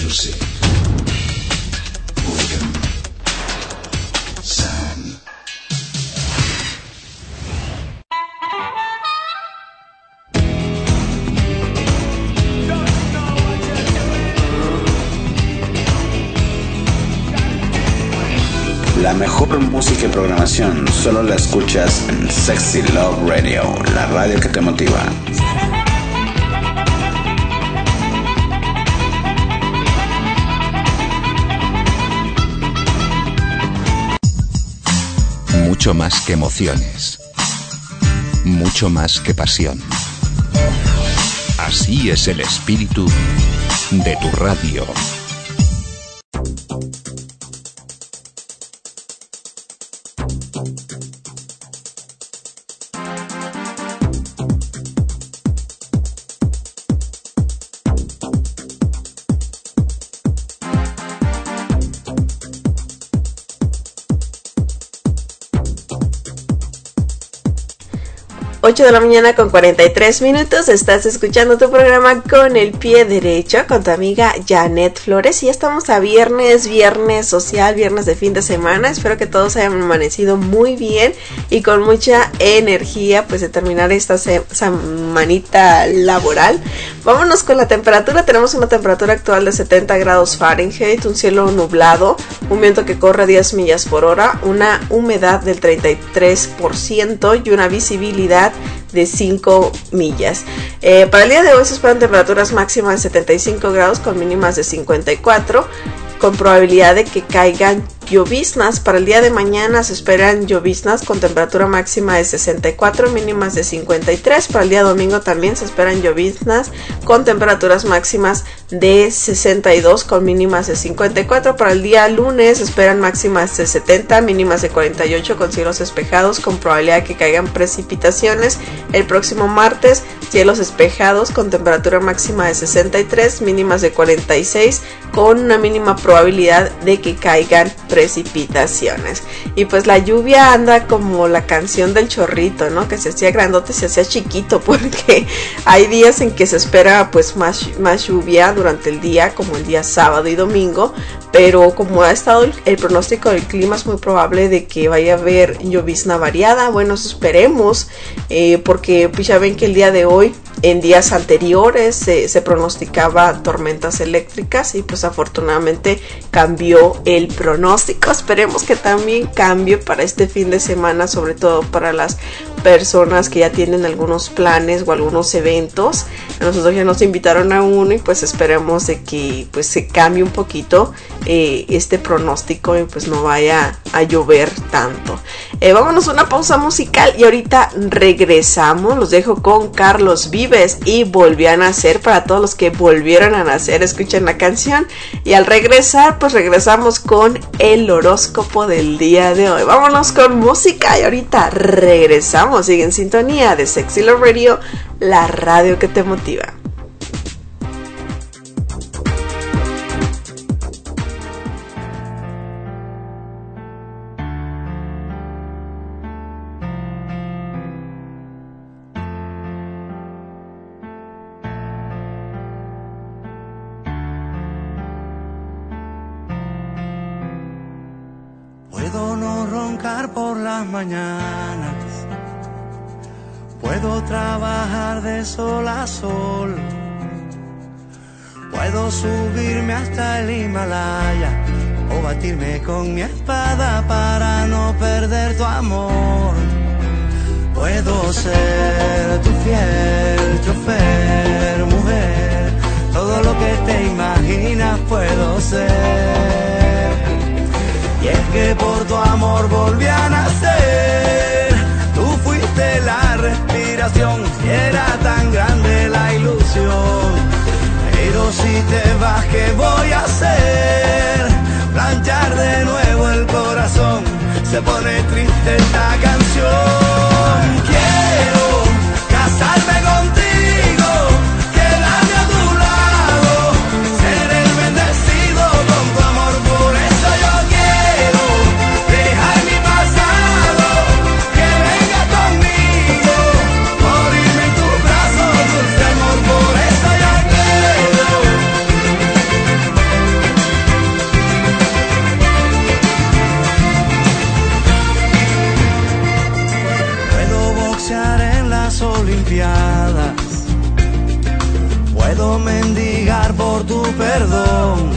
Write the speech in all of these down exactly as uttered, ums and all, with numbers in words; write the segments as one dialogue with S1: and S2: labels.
S1: music. Rhythm. Sound. La mejor música y programación solo la escuchas en Sexy Love Radio, la radio que te motiva.
S2: Mucho más que emociones, mucho más que pasión. Así es el espíritu de tu radio.
S3: ocho de la mañana con cuarenta y tres minutos, estás escuchando tu programa Con el Pie Derecho con tu amiga Janet Flores y ya estamos a viernes, viernes social, viernes de fin de semana. Espero que todos hayan amanecido muy bien y con mucha energía pues de terminar esta se- semanita laboral. Vámonos con la temperatura. Tenemos una temperatura actual de setenta grados Fahrenheit, un cielo nublado, un viento que corre a diez millas por hora, una humedad del treinta y tres por ciento y una visibilidad de cinco millas. Eh, para el día de hoy se esperan temperaturas máximas de setenta y cinco grados con mínimas de cincuenta y cuatro, con probabilidad de que caigan lloviznas. Para el día de mañana se esperan lloviznas con temperatura máxima de sesenta y cuatro, mínimas de cincuenta y tres. Para el día domingo también se esperan lloviznas con temperaturas máximas de sesenta y dos con mínimas de cincuenta y cuatro. Para el día lunes se esperan máximas de setenta, mínimas de cuarenta y ocho con cielos despejados con probabilidad de que caigan precipitaciones. El próximo martes cielos despejados con temperatura máxima de sesenta y tres, mínimas de cuarenta y seis con una mínima probabilidad de que caigan precipitaciones. precipitaciones. Y pues la lluvia anda como la canción del chorrito, ¿no? Que se hacía grandote, se hacía chiquito, porque hay días en que se espera pues más, más lluvia durante el día, como el día sábado y domingo, pero como ha estado el, el pronóstico del clima, es muy probable de que vaya a haber llovizna variada. Bueno, eso esperemos, eh, porque pues ya ven que el día de hoy, en días anteriores se, se pronosticaba tormentas eléctricas y pues afortunadamente cambió el pronóstico. Esperemos que también cambie para este fin de semana, sobre todo para las personas que ya tienen algunos planes o algunos eventos. A nosotros ya nos invitaron a uno y pues esperemos de que pues se cambie un poquito eh, este pronóstico y pues no vaya a llover tanto. Eh, vámonos a una pausa musical y ahorita regresamos. Los dejo con Carlos Vives y Volví a Nacer. Para todos los que volvieron a nacer, escuchen la canción y al regresar pues regresamos con el horóscopo del día de hoy. Vámonos con música y ahorita regresamos. Sigue en sintonía de Sexy Love Radio, la radio que te motiva.
S4: Puedo no roncar por las mañanas, puedo trabajar de sol a sol, puedo subirme hasta el Himalaya o batirme con mi espada para no perder tu amor. Puedo ser tu fiel chofer, mujer, todo lo que te imaginas puedo ser. Y es que por tu amor volví a nacer, tú fuiste la respiración y era tan grande la ilusión. Pero si te vas, ¿qué voy a hacer? Planchar de nuevo el corazón, se pone triste esta canción. Quiero casarme contigo, quedarme a tu lado, ser el bendecido con tu amor, por eso yo quiero dejar mi pasado, que venga conmigo, morirme en tus brazos, dulce amor, por eso yo quiero. Puedo mendigar por tu perdón,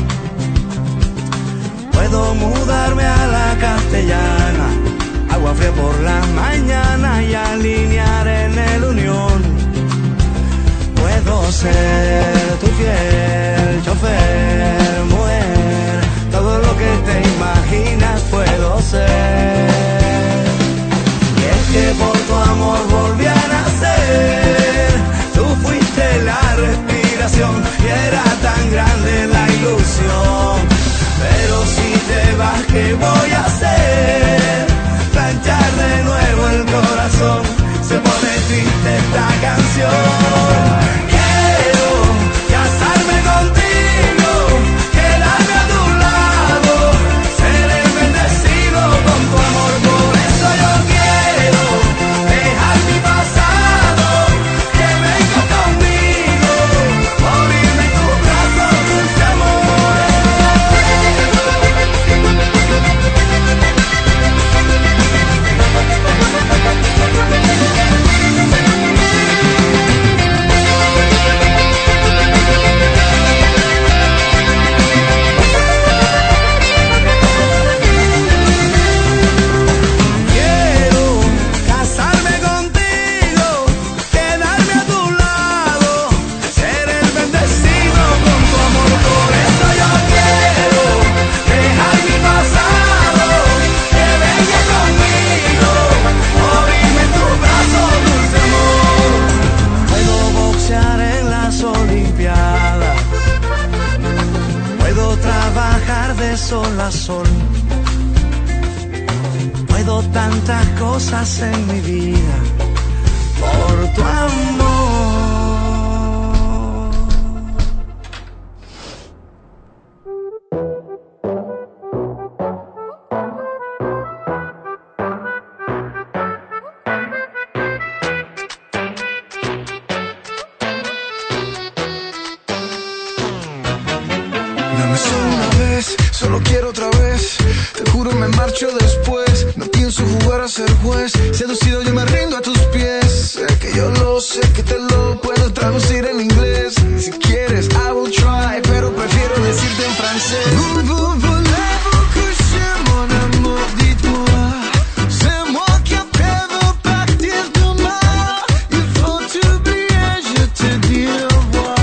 S4: puedo mudarme a la castellana, agua fría por la mañana y alinear en el Unión. Puedo ser tu fiel chofer, mujer, todo lo que te imaginas puedo ser. Y es que por tu amor volví a nacer, tú fuiste la respiración y era tan grande la ilusión. Pero si te vas, ¿qué voy a hacer? Planchar de nuevo el corazón, se pone triste esta canción. Quiero casarme contigo, quedarme a tu lado, ser el bendecido con tu amor. Por eso yo quiero dejar mi pasado, que venga conmigo, morirme en tu brazo, dulce amor. Sol a sol, puedo tantas cosas en mi vida por tu amor.
S5: Dame solo una vez, solo quiero otra vez. Te juro me marcho después. No pienso jugar a ser juez. Seducido yo me rindo a tus pies. Sé que yo lo sé, que te lo puedo traducir en inglés. Si quieres, I will try, pero prefiero decirte en francés. Vous, vous, voulez-vous coucher mon amour, dis-toi. C'est moi qui après veux partir demain. Il faut t'oublier, je te dis au revoir.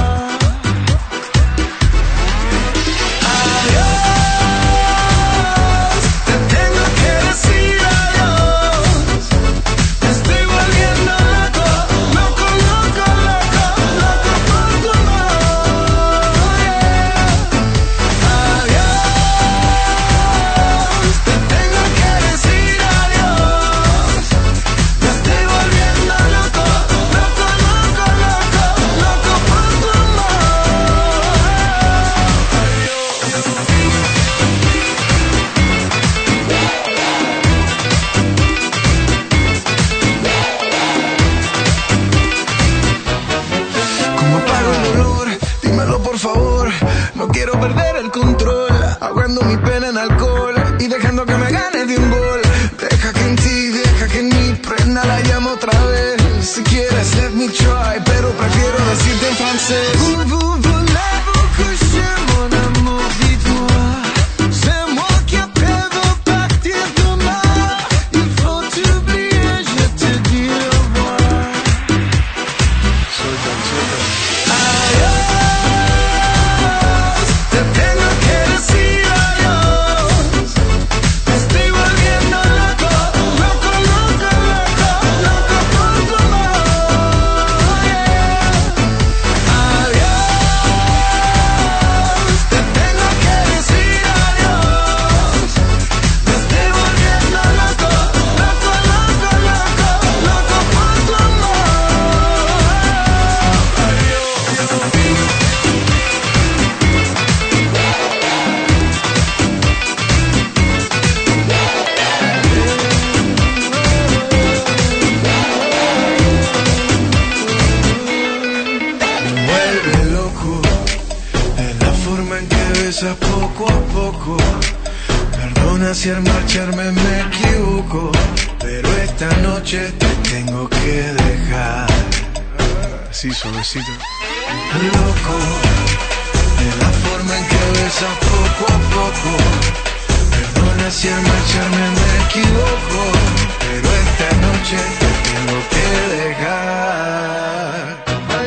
S6: Si al marcharme me equivoco, pero esta noche te tengo que dejar. Así suavecito.
S5: loco de la forma en que besas poco a poco. Perdona si al marcharme me equivoco, pero esta noche te tengo que dejar.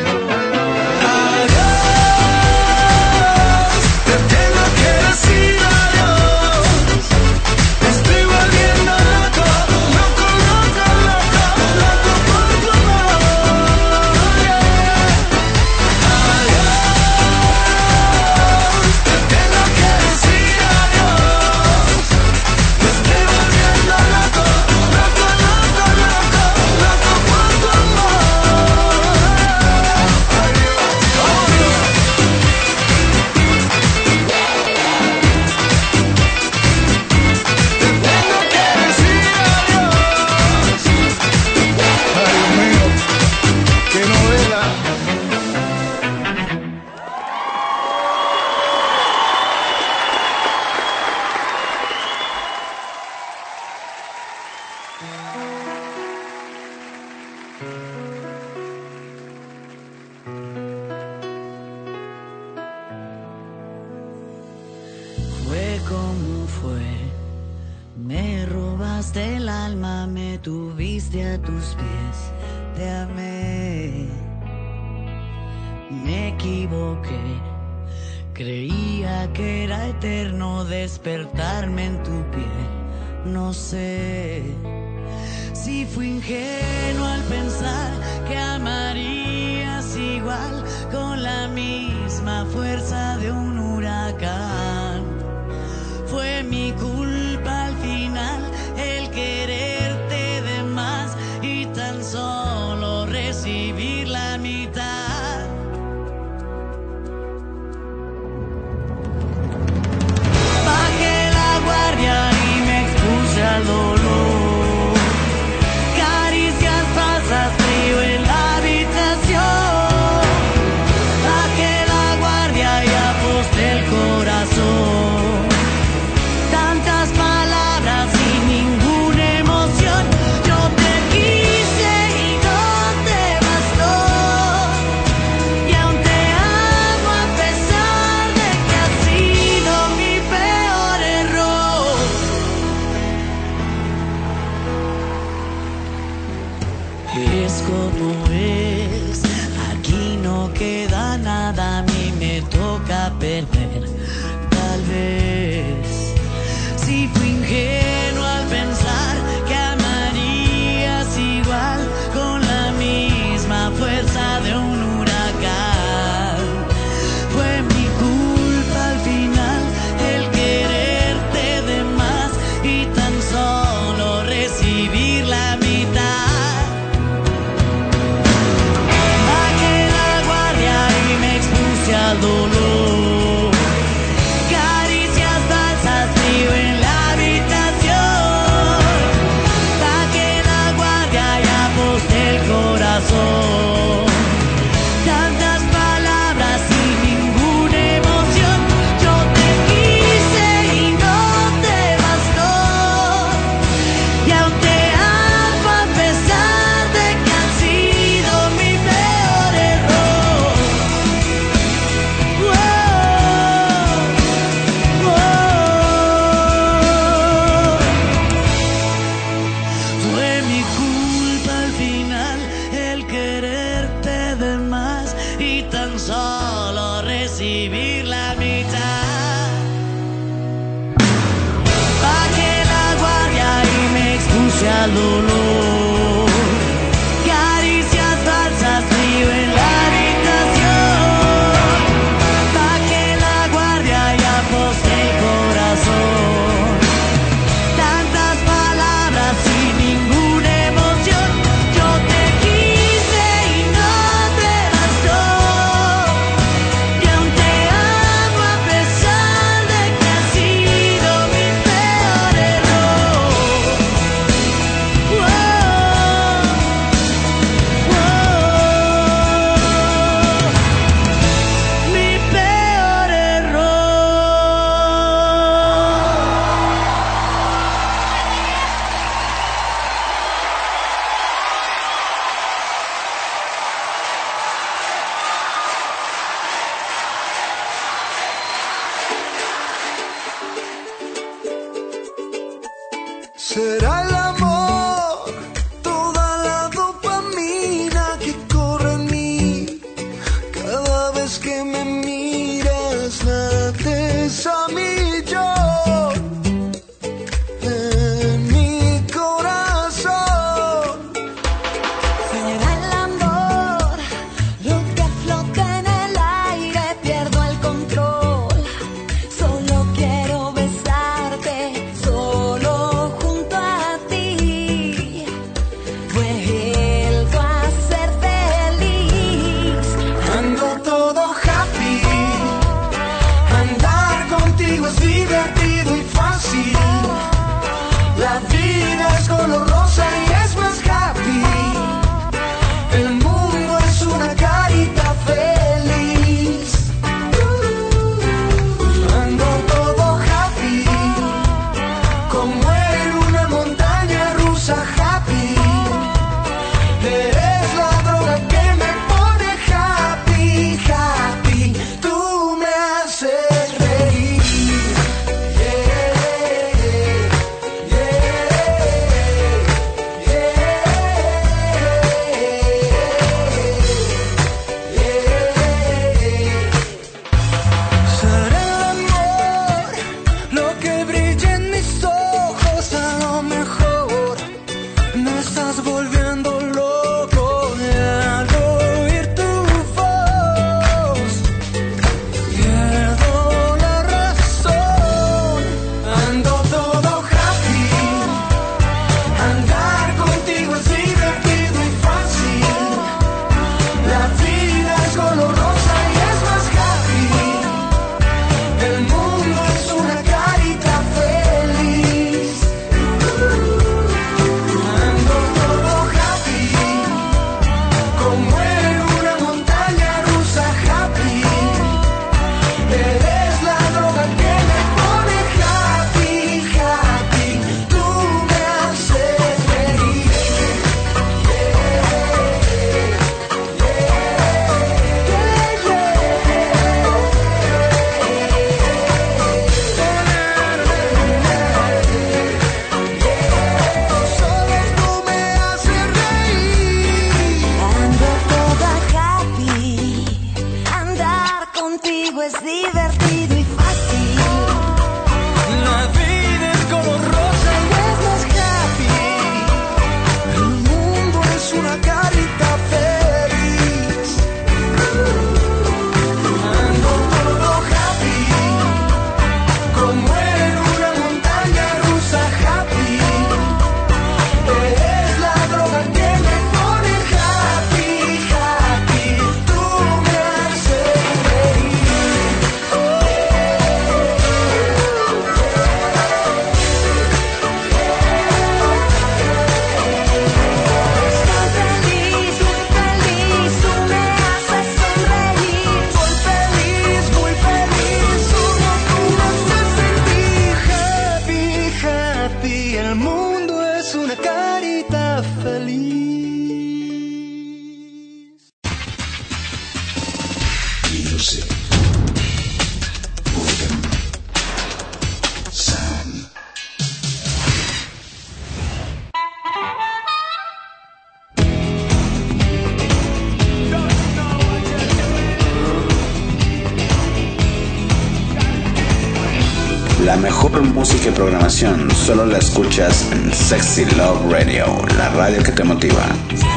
S7: Creía que era eterno despertarme en tu piel. No sé si fui ingenuo al pensar que amarías igual, con la misma fuerza de un huracán. Fue mi culpa al final el quererte de más y tan solo recibir la mitad. Al dolor, caricias falsas, frío en la habitación. Bajé la guardia y aposté el corazón. Tantas palabras y ninguna emoción. Yo te quise y no te bastó. Y aún te amo a pesar de que ha sido mi peor error. Es como es, aquí no queda nada, a mí me toca perder. Tal vez si fui ingenuo al pensar que amarías igual, con la misma fuerza de un huracán. Fue mi culpa al final el quererte de más y tan solo recibir la mitad. Al dolor, caricias falsas, frío en la habitación. Bajé la guardia y aposté el corazón. Tantas palabras y ninguna emoción. Yo te quise y no te bastó. Y aún te amo a pesar de que ha sido mi peor error. Fue mi culpa al final el quererte de más y tan solo recibir la mitad. Bajé la guardia y me expuse al dolor. Caricias falsas, frío en la habitación. Bajé la guardia y aposté el corazón. Tantas palabras y ninguna emoción. Yo te quise y no te bastó. Y aún te amo a pesar de que ha sido mi peor error. Wow.
S5: Será el amor, toda la dopamina que corre en mí. Cada vez que me miras, lates a mí yo. En mi corazón.
S7: Será el amor, lo que flota en el aire, pierdo el control. Solo quiero besarte, solo junto a ti. Vuelvo a ser feliz.
S5: Ando todo happy. Andar contigo es divertido y fácil. La vida es color rosa y es más happy. El mundo es una carita feliz. Ando todo happy. Como en una montaña rusa happy. Eres la droga que me pone happy, happy. Tú me haces reír. Será el amor, lo que brilla en mis ojos. A lo mejor me estás volviendo loco al oír tu voz. Pierdo la razón. Ando todo happy. Andar contigo es divertido y fácil. La vida es color rosa y es más happy. El mundo es una carita feliz. Ando todo happy. Como en una montaña rusa happy. Eres la droga que me pone happy, happy. Tú me haces reír. Solo tú me haces reír.
S7: Ando toda happy. Andar contigo es divertido y fácil.
S5: La vida es color rosa y es más happy. El mundo es una carita feliz. Ando todo happy. Como en una montaña rusa happy. Eres la droga que me pone happy, happy. Tú me haces reír.
S7: Estoy feliz, muy feliz, tú me haces sonreír.
S5: Soy feliz, muy feliz, solo tú me haces sentir happy, happy. El mundo es una carita feliz.
S2: Music. Rhythm. Sound.
S1: La mejor música y programación solo la escuchas en Sexy Love Radio, la radio que te motiva.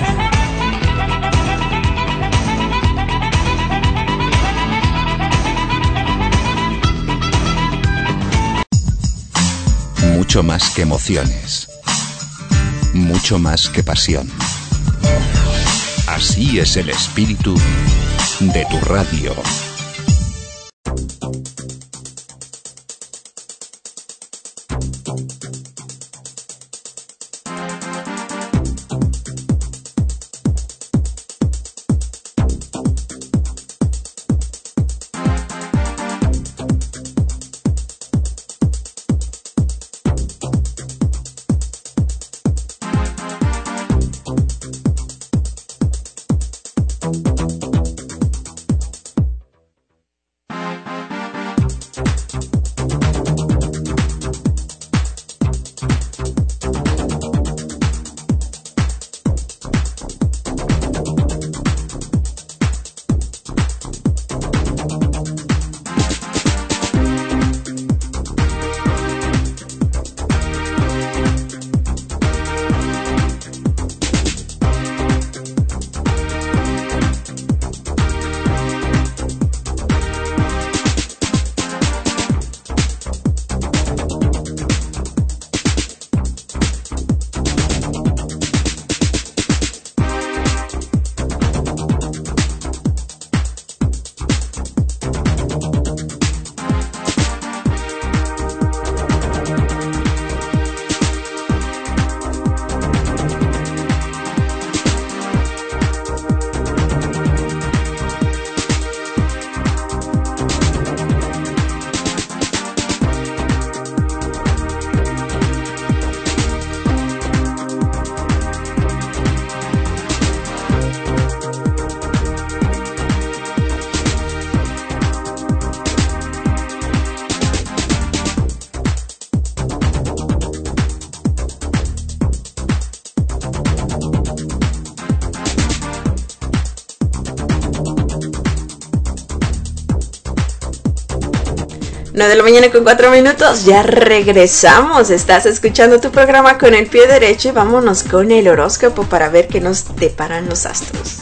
S2: Mucho más que emociones. Mucho más que pasión. Así es el espíritu de tu radio.
S3: nueve de la mañana con cuatro minutos, ya regresamos. Estás escuchando tu programa Con el Pie Derecho y vámonos con el horóscopo para ver qué nos deparan los astros.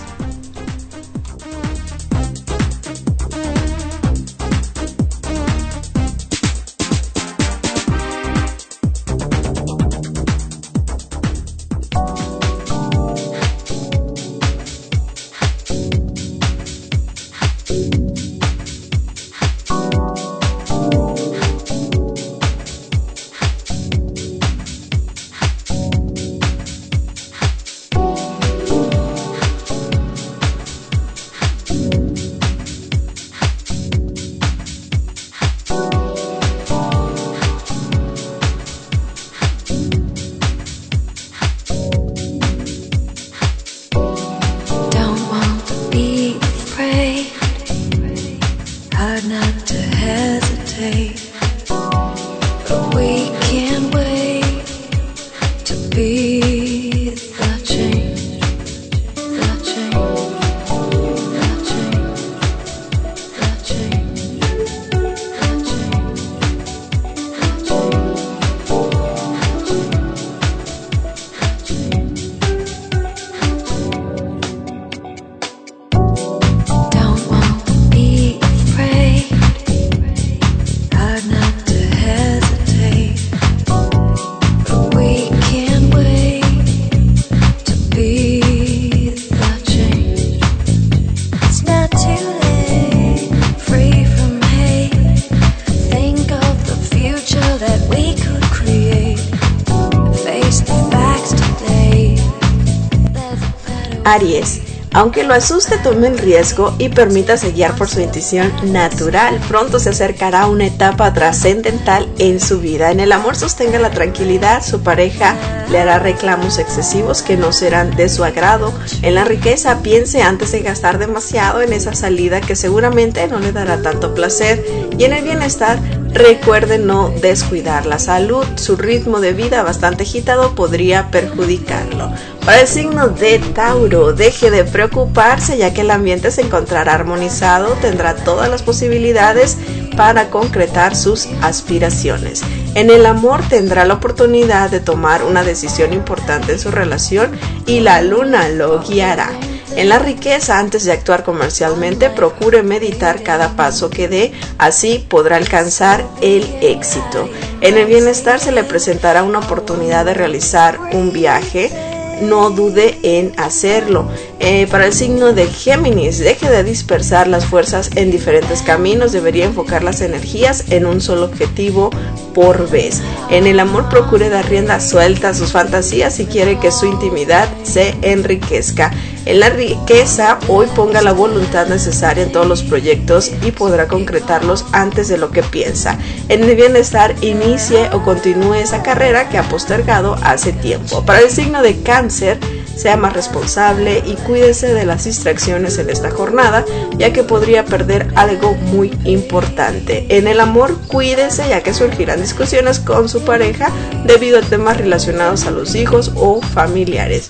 S3: Aries, aunque lo asuste, tome el riesgo y permítase guiar por su intuición natural. Pronto se acercará una etapa trascendental en su vida. En el amor, sostenga la tranquilidad. Su pareja le hará reclamos excesivos que no serán de su agrado. En la riqueza, piense antes de gastar demasiado en esa salida que seguramente no le dará tanto placer. Y en el bienestar, recuerde no descuidar la salud. Su ritmo de vida bastante agitado podría perjudicarlo. Para el signo de Tauro, deje de preocuparse ya que el ambiente se encontrará armonizado, tendrá todas las posibilidades para concretar sus aspiraciones. En el amor tendrá la oportunidad de tomar una decisión importante en su relación y la luna lo guiará. En la riqueza, antes de actuar comercialmente, procure meditar cada paso que dé, así podrá alcanzar el éxito. En el bienestar se le presentará una oportunidad de realizar un viaje. No dude en hacerlo. Eh, para el signo de Géminis, deje de dispersar las fuerzas en diferentes caminos. Debería enfocar las energías en un solo objetivo por vez. En el amor, procure dar rienda suelta a sus fantasías si quiere que su intimidad se enriquezca. En la riqueza, hoy ponga la voluntad necesaria en todos los proyectos y podrá concretarlos antes de lo que piensa. En el bienestar, inicie o continúe esa carrera que ha postergado hace tiempo. Para el signo de Cáncer, sea más responsable y cuídese de las distracciones en esta jornada, ya que podría perder algo muy importante. En el amor, cuídese ya que surgirán discusiones con su pareja debido a temas relacionados a los hijos o familiares.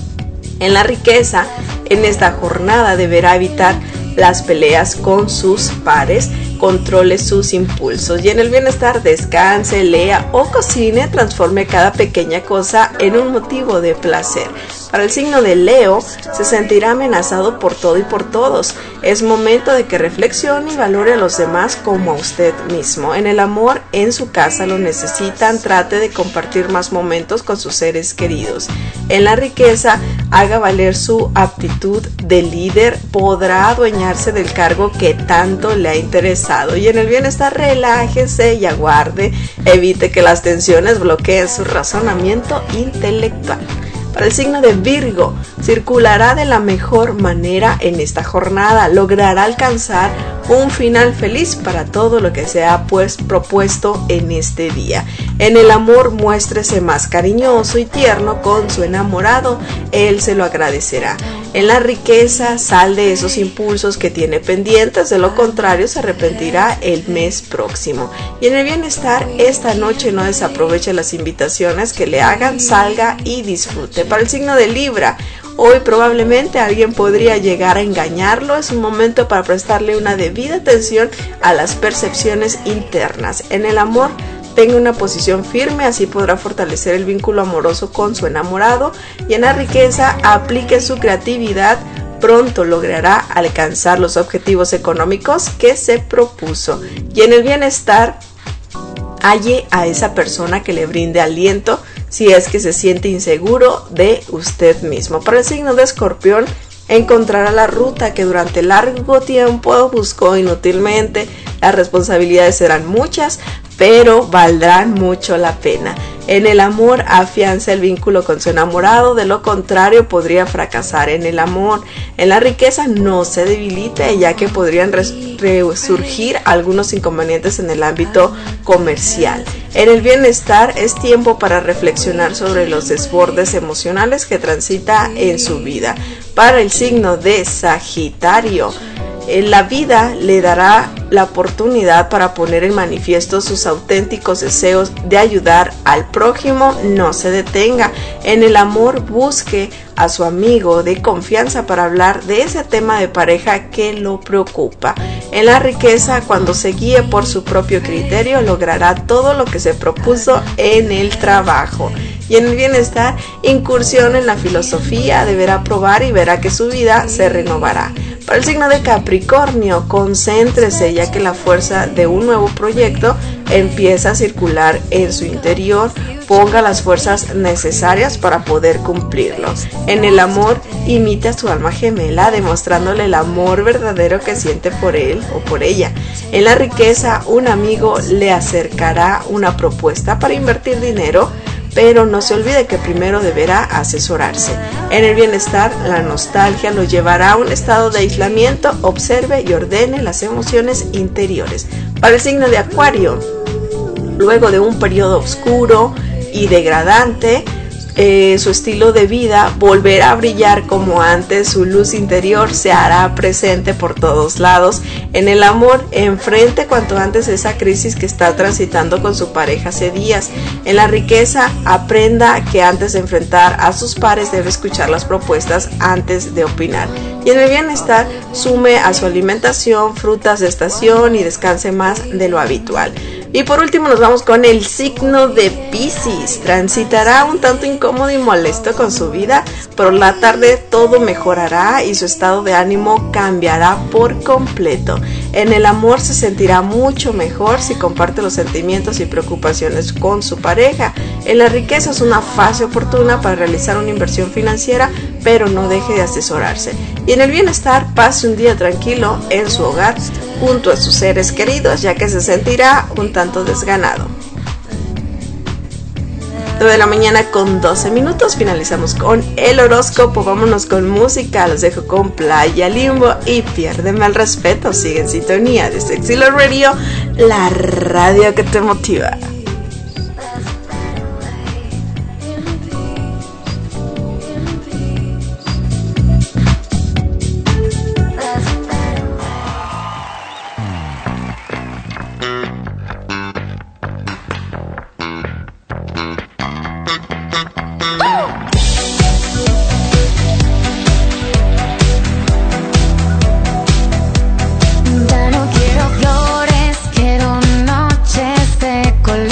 S3: En la riqueza, en esta jornada deberá evitar las peleas con sus pares, controle sus impulsos. Y en el bienestar, descanse, lea o cocine, transforme cada pequeña cosa en un motivo de placer. Para el signo de Leo, se sentirá amenazado por todo y por todos. Es momento de que reflexione y valore a los demás como a usted mismo. En el amor, en su casa lo necesitan, trate de compartir más momentos con sus seres queridos. En la riqueza, haga valer su aptitud de líder, podrá adueñarse del cargo que tanto le ha interesado. Y en el bienestar, relájese y aguarde, evite que las tensiones bloqueen su razonamiento intelectual. Para el signo de Virgo, circulará de la mejor manera en esta jornada, logrará alcanzar un final feliz para todo lo que se ha pues propuesto en este día. En el amor, muéstrese más cariñoso y tierno con su enamorado, él se lo agradecerá. En la riqueza, sal de esos impulsos que tiene pendientes, de lo contrario se arrepentirá el mes próximo. Y en el bienestar, esta noche no desaproveche las invitaciones que le hagan, salga y disfrute. Para el signo de Libra, Hoy probablemente alguien podría llegar a engañarlo. Es un momento para prestarle una debida atención a las percepciones internas. En el amor, tenga una posición firme, así podrá fortalecer el vínculo amoroso con su enamorado. Y en la riqueza, aplique su creatividad. Pronto logrará alcanzar los objetivos económicos que se propuso. Y en el bienestar, halle a esa persona que le brinde aliento si es que se siente inseguro de usted mismo. Para el signo de Escorpión, encontrará la ruta que durante largo tiempo buscó inútilmente. Las responsabilidades serán muchas, pero valdrán mucho la pena. En el amor, afianza el vínculo con su enamorado, de lo contrario podría fracasar en el amor. En la riqueza, no se debilite, ya que podrían resurgir algunos inconvenientes en el ámbito comercial. En el bienestar, es tiempo para reflexionar sobre los desbordes emocionales que transita en su vida. Para el signo de Sagitario, la vida le dará la oportunidad para poner en manifiesto sus auténticos deseos de ayudar al prójimo. No se detenga. En el amor, busque a su amigo de confianza para hablar de ese tema de pareja que lo preocupa. En la riqueza, cuando se guíe por su propio criterio, logrará todo lo que se propuso en el trabajo. Y en el bienestar, incursión en la filosofía, deberá probar y verá que su vida se renovará. Para el signo de Capricornio, concéntrese, ya que la fuerza de un nuevo proyecto empieza a circular en su interior. Ponga las fuerzas necesarias para poder cumplirlo. En el amor, imite a su alma gemela, demostrándole el amor verdadero que siente por él o por ella. En la riqueza, un amigo le acercará una propuesta para invertir dinero, pero no se olvide que primero deberá asesorarse. En el bienestar, la nostalgia lo llevará a un estado de aislamiento. Observe y ordene las emociones interiores. Para el signo de Acuario, luego de un periodo oscuro y degradante, Eh, su estilo de vida volverá a brillar como antes. Su luz interior se hará presente por todos lados. En el amor, enfrente cuanto antes esa crisis que está transitando con su pareja hace días. En la riqueza, aprenda que antes de enfrentar a sus pares debe escuchar las propuestas antes de opinar. Y en el bienestar, sume a su alimentación frutas de estación y descanse más de lo habitual. Y por último nos vamos con el signo de Piscis. Transitará un tanto incómodo y molesto con su vida, pero la tarde todo mejorará y su estado de ánimo cambiará por completo. En el amor, se sentirá mucho mejor si comparte los sentimientos y preocupaciones con su pareja. En la riqueza, es una fase oportuna para realizar una inversión financiera, pero no deje de asesorarse. Y en el bienestar, pase un día tranquilo en su hogar junto a sus seres queridos, ya que se sentirá un tanto desganado. nueve de la mañana con doce minutos, finalizamos con el horóscopo. Vámonos con música, los dejo con Playa Limbo y Piérdeme el Respeto. Sigue en sintonía de Sexy Love Radio, la radio que te motiva.
S7: Ya no quiero flores, quiero noches de color.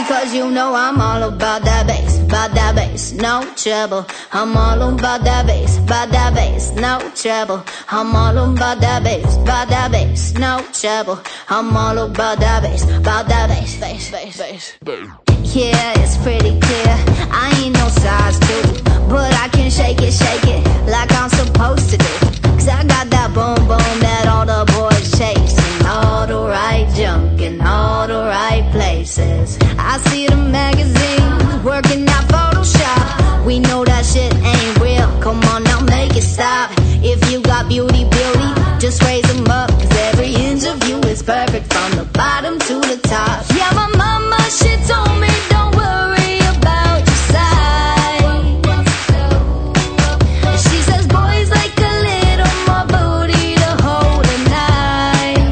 S8: Because you know I'm all about that bass, about that bass, no trouble. I'm all about that bass, about that bass, no trouble. I'm all about that bass, about that bass, no trouble. I'm all about that bass, about that bass, bass, bass, bass. Yeah, it's pretty clear, I ain't no size two, but I can shake it, shake it, like I'm supposed to do. Cause I got that boom boom that all the boys chasing, all the right junk in all the right places. I see the magazines working out Photoshop. We know that shit ain't real, come on now make it stop. If you got beauty, beauty, just raise them up. Cause every inch of you is perfect from the bottom to the top. Yeah, my mama, she told me don't worry about your size. She says boys like a little more booty to hold at night.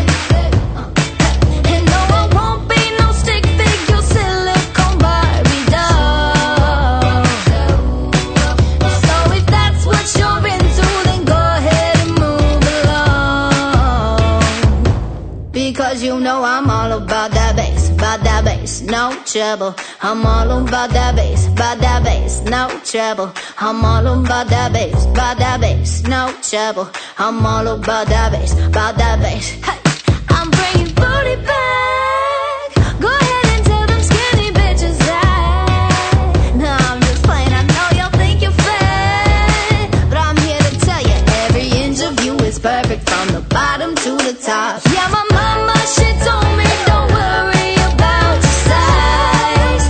S8: And no, I won't be no stick figure silicone Barbie doll. So if that's what you're into, then go ahead and move along. Because you know I'm all about that bass, about that bass, no trouble. I'm all about that bass, about that bass, no trouble. I'm all about that bass, about that bass, no trouble. I'm all about that bass, about that bass. Hey, I'm bringing booty back. Go ahead and tell them skinny bitches that. No, I'm just playing, I know y'all think you're fat, but I'm here to tell you every inch of you is perfect from the bottom to the top. Yeah, my mama, she told me don't worry about your size.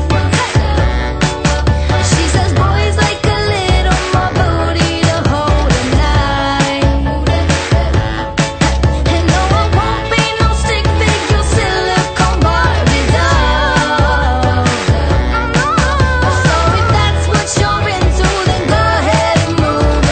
S8: She says boys like a little more booty to hold at night. And no, I won't be no stick figure silicone Barbie doll. So if that's what you're into, then go ahead and move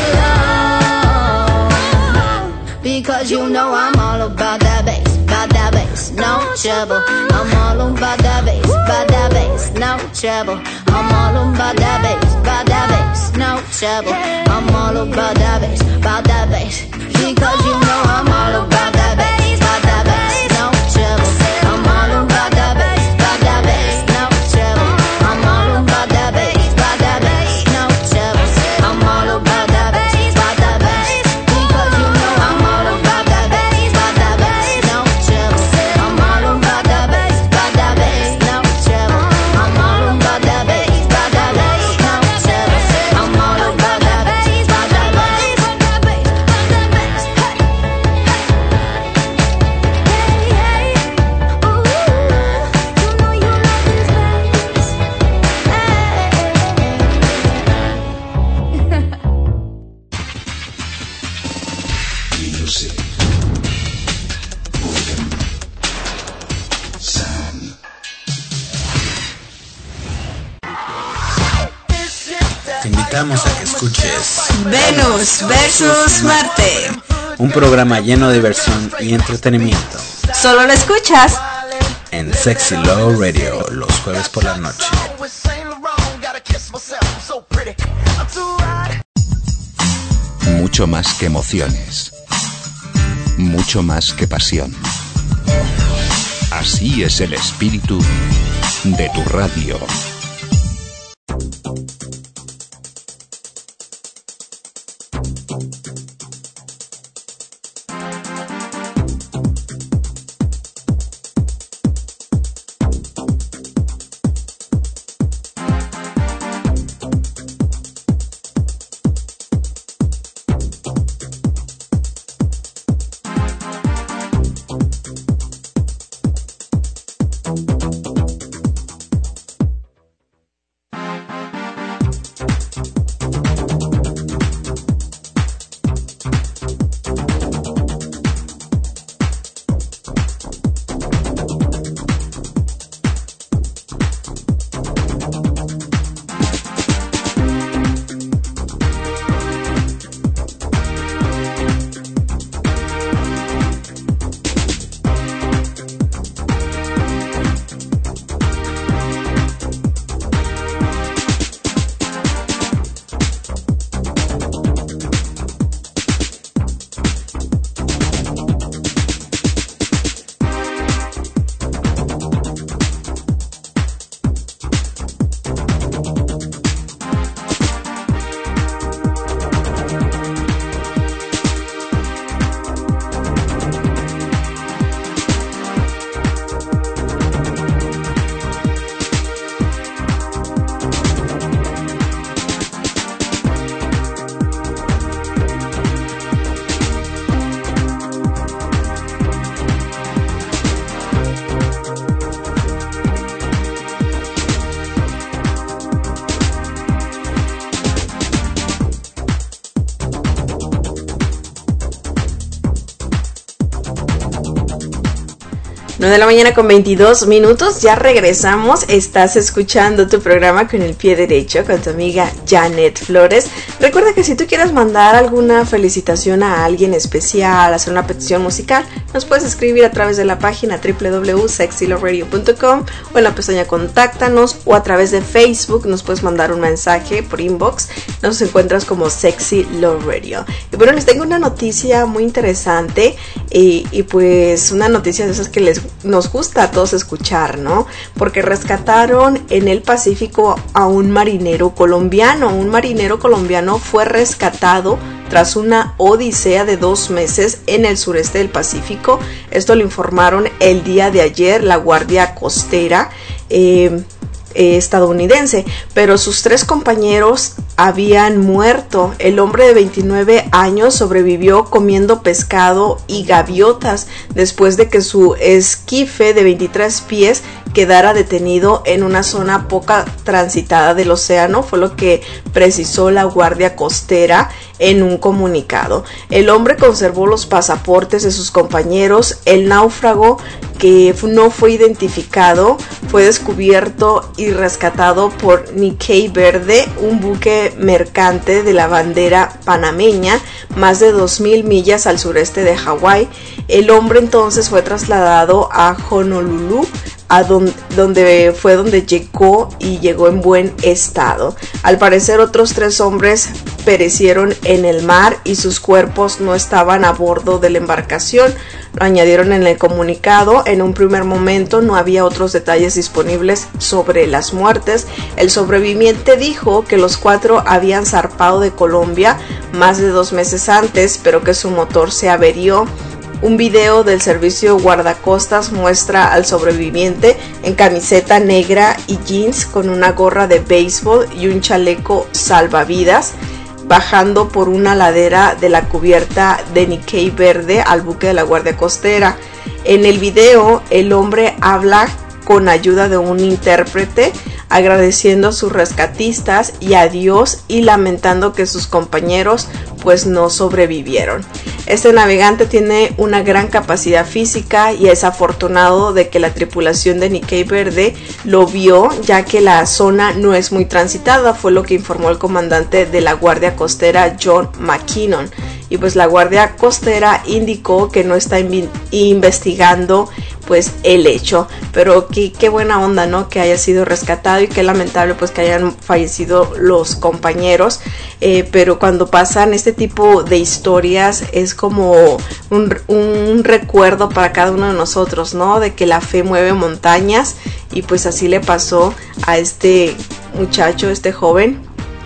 S8: along. Because you know I'm all about that bass, about that bass, no trouble. I'm all about that bass, about that bass, no trouble. I'm all about that bass, about that bass, no trouble. I'm all about that bass, about that bass. Because you know I'm all about that bass, about that bass, no trouble. I'm all about that bass, about that bass, no trouble. I'm all about that bass, about that bass, no trouble. I'm all about that bass, about that bass. Because you know I'm all about that bass, about that bass, no trouble. I'm all about that bass, about that bass, no trouble. I'm all about that bass, about that bass, no trouble. I'm all about that bass, about that bass, about that bass, about that bass. Hey, hey, hey, ooh, you know you love this bass.
S2: Music. Volume. Sound.
S1: Te invitamos a que escuches
S3: Venus versus Marte.
S1: un programa lleno de diversión y entretenimiento
S3: Solo lo escuchas
S1: en Sexy Love Radio los jueves por la noche.
S2: Mucho más que emociones. Mucho más que pasión. Así es el espíritu de tu radio.
S3: nueve de la mañana con veintidós minutos, ya regresamos. Estás escuchando tu programa Con el Pie Derecho con tu amiga Janet Flores. Recuerda que si tú quieres mandar alguna felicitación a alguien especial, hacer una petición musical, nos puedes escribir a través de la página doble u doble u doble u punto sexy love radio punto com o en la pestaña Contáctanos, o a través de Facebook nos puedes mandar un mensaje por inbox. Nos encuentras como Sexy Love Radio. Y bueno, les tengo una noticia muy interesante y, y pues una noticia de esas que les nos gusta a todos escuchar, ¿no? Porque rescataron en el Pacífico a un marinero colombiano. Un marinero colombiano fue rescatado tras una odisea de dos meses en el sureste del Pacífico. Esto lo informaron el día de ayer la Guardia Costera eh, eh, estadounidense, pero sus tres compañeros habían muerto. El hombre de veintinueve años sobrevivió comiendo pescado y gaviotas después de que su esquife de veintitrés pies quedara detenido en una zona poca transitada del océano, fue lo que precisó la Guardia Costera en un comunicado. El hombre conservó los pasaportes de sus compañeros. El náufrago, que no fue identificado, fue descubierto y rescatado por Nikkei Verde, un buque mercante de la bandera panameña, más de dos mil millas al sureste de Hawái. El hombre entonces fue trasladado a Honolulu, a donde, donde fue donde llegó y llegó en buen estado. Al parecer otros tres hombres perecieron en el mar y sus cuerpos no estaban a bordo de la embarcación. Lo añadieron en el comunicado. En un primer momento no había otros detalles disponibles sobre las muertes. El sobreviviente dijo que los cuatro habían zarpado de Colombia más de dos meses antes, pero que su motor se averió. Un video del servicio guardacostas muestra al sobreviviente en camiseta negra y jeans con una gorra de béisbol y un chaleco salvavidas, bajando por una ladera de la cubierta de Nikkei Verde al buque de la Guardia Costera. En el video, el hombre habla con ayuda de un intérprete, agradeciendo a sus rescatistas y a Dios, y lamentando que sus compañeros pues no sobrevivieron. Este navegante tiene una gran capacidad física y es afortunado de que la tripulación de Nikkei Verde lo vio, ya que la zona no es muy transitada, fue lo que informó el comandante de la Guardia Costera, John McKinnon. Y pues la Guardia Costera indicó que no está invi- investigando pues el hecho, pero qué, qué buena onda, ¿no? Que haya sido rescatado, y qué lamentable pues que hayan fallecido los compañeros, eh, pero cuando pasan este tipo de historias es como un, un recuerdo para cada uno de nosotros, ¿no? De que la fe mueve montañas, y pues así le pasó a este muchacho, este joven,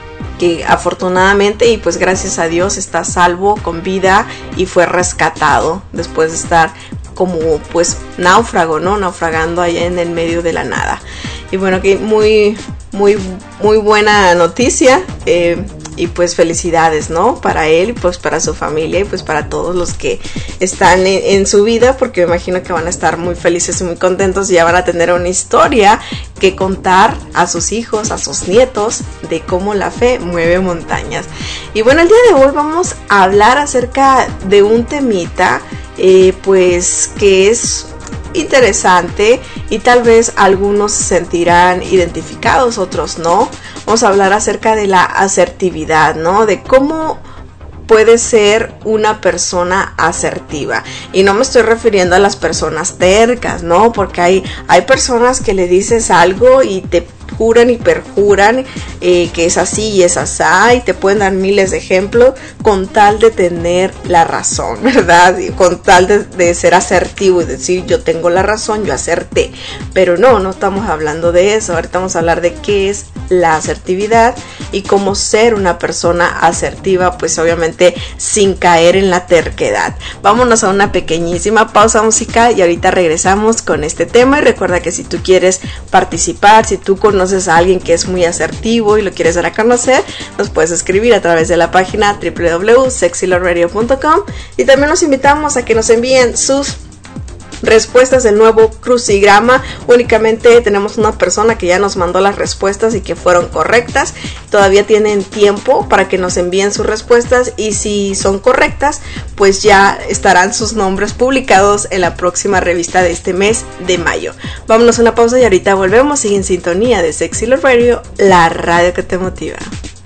S3: que afortunadamente y pues gracias a Dios está a salvo, con vida, y fue rescatado después de estar como pues náufrago, ¿no? Naufragando allá en el medio de la nada. Y bueno, que muy, muy, muy buena noticia, eh, y pues felicidades, ¿no? Para él, y pues para su familia, y pues para todos los que están en, en su vida, porque me imagino que van a estar muy felices y muy contentos, y ya van a tener una historia que contar a sus hijos, a sus nietos, de cómo la fe mueve montañas. Y bueno, el día de hoy vamos a hablar acerca de un temita Eh, pues que es interesante, y tal vez algunos se sentirán identificados, otros no. Vamos a hablar acerca de la asertividad, ¿no? De cómo puede ser una persona asertiva, y no me estoy refiriendo a las personas tercas, ¿no? Porque hay, hay personas que le dices algo y te juran y perjuran eh, que es así y es asá, y te pueden dar miles de ejemplos con tal de tener la razón, ¿verdad? Y con tal de, de ser asertivo y decir yo tengo la razón, yo acerté. Pero no, no estamos hablando de eso. Ahorita vamos a hablar de qué es la asertividad y cómo ser una persona asertiva, pues obviamente sin caer en la terquedad. Vámonos a una pequeñísima pausa musical y ahorita regresamos con este tema. Y recuerda que si tú quieres participar, si tú conoces a alguien que es muy asertivo y lo quieres dar a conocer, nos puedes escribir a través de la página doble u doble u doble u punto sexy love radio punto com, y también los invitamos a que nos envíen sus respuestas del nuevo crucigrama. Únicamente tenemos una persona que ya nos mandó las respuestas y que fueron correctas. Todavía tienen tiempo para que nos envíen sus respuestas y si son correctas, pues ya estarán sus nombres publicados en la próxima revista de este mes de mayo. Vámonos a una pausa y ahorita volvemos. Sigue en sintonía de Sexy Love Radio, la radio que te motiva.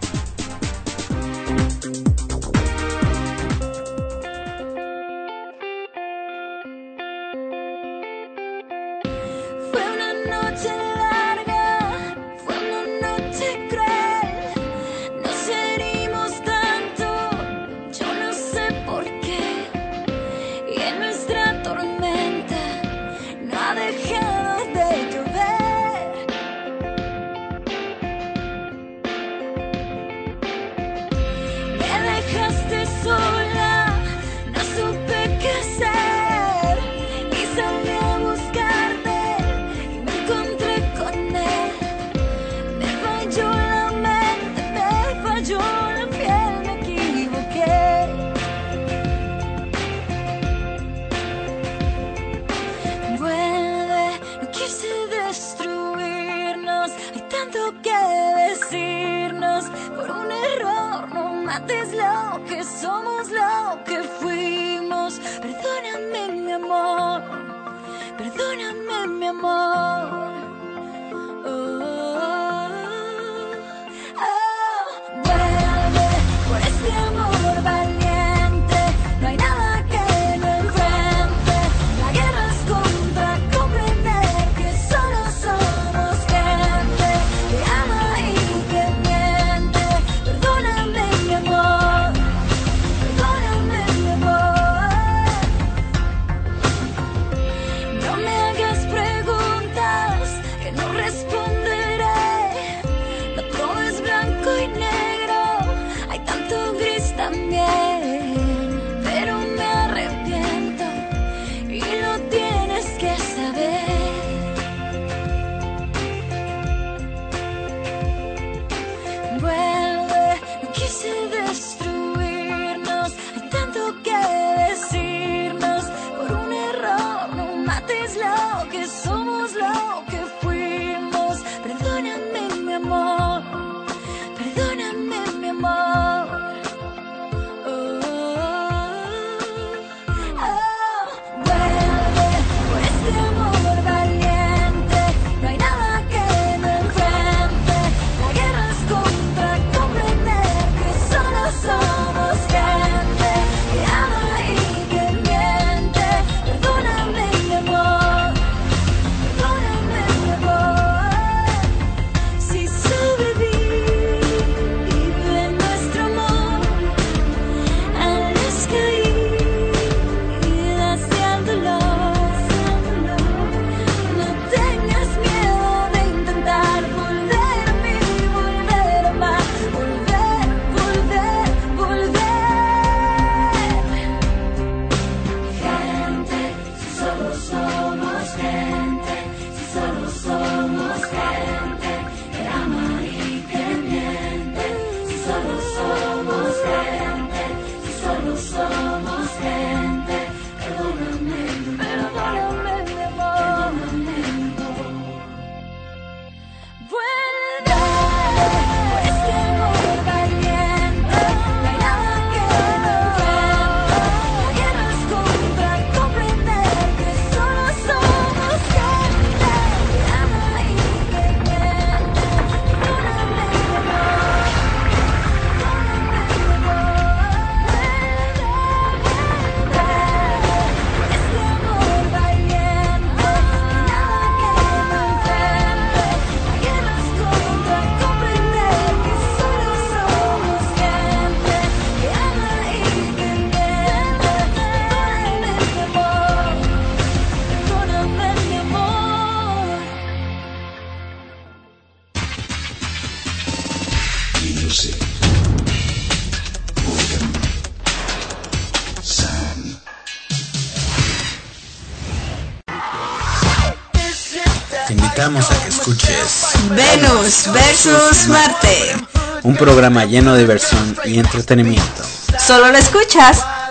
S1: Te invitamos a que escuches
S3: Venus versus Marte,
S1: un programa lleno de diversión y entretenimiento.
S3: Solo lo escuchas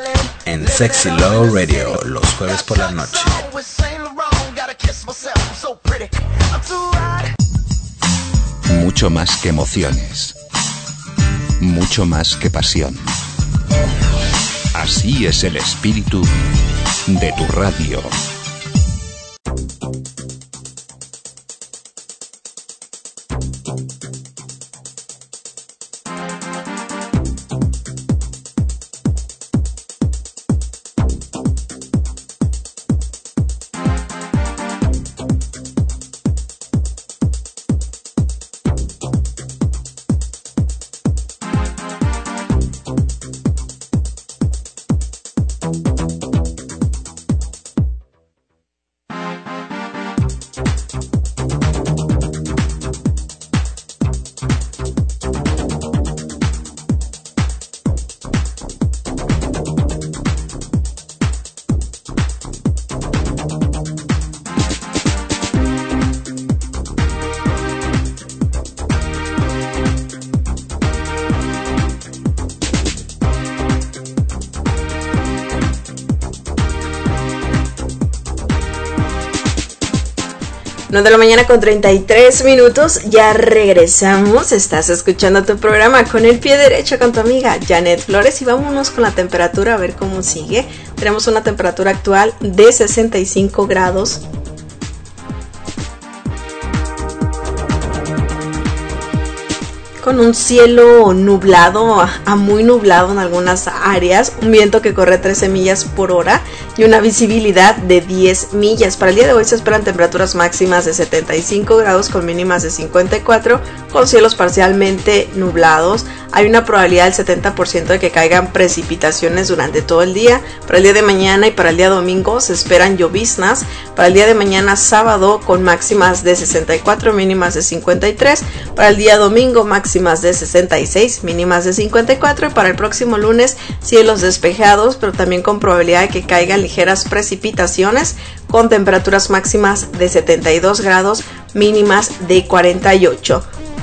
S1: en Sexy Love Radio los jueves por la noche.
S2: Mucho más que emociones. Mucho más que pasión. Así es el espíritu de tu radio.
S3: nueve de la mañana con treinta y tres minutos, ya regresamos. Estás escuchando tu programa Con el Pie Derecho con tu amiga Janet Flores y vámonos con la temperatura a ver cómo sigue. Tenemos una temperatura actual de sesenta y cinco grados. Con un cielo nublado a muy nublado en algunas áreas, un viento que corre trece millas por hora y una visibilidad de diez millas. Para el día de hoy se esperan temperaturas máximas de setenta y cinco grados con mínimas de cincuenta y cuatro, con cielos parcialmente nublados. Hay una probabilidad del setenta por ciento de que caigan precipitaciones durante todo el día. Para el día de mañana y para el día domingo se esperan lloviznas. Para el día de mañana sábado con máximas de sesenta y cuatro, mínimas de cincuenta y tres. Para el día domingo máximas de sesenta y seis, mínimas de cincuenta y cuatro. Y para el próximo lunes cielos despejados, pero también con probabilidad de que caigan ligeras precipitaciones, con temperaturas máximas de setenta y dos grados, mínimas de cuarenta y ocho.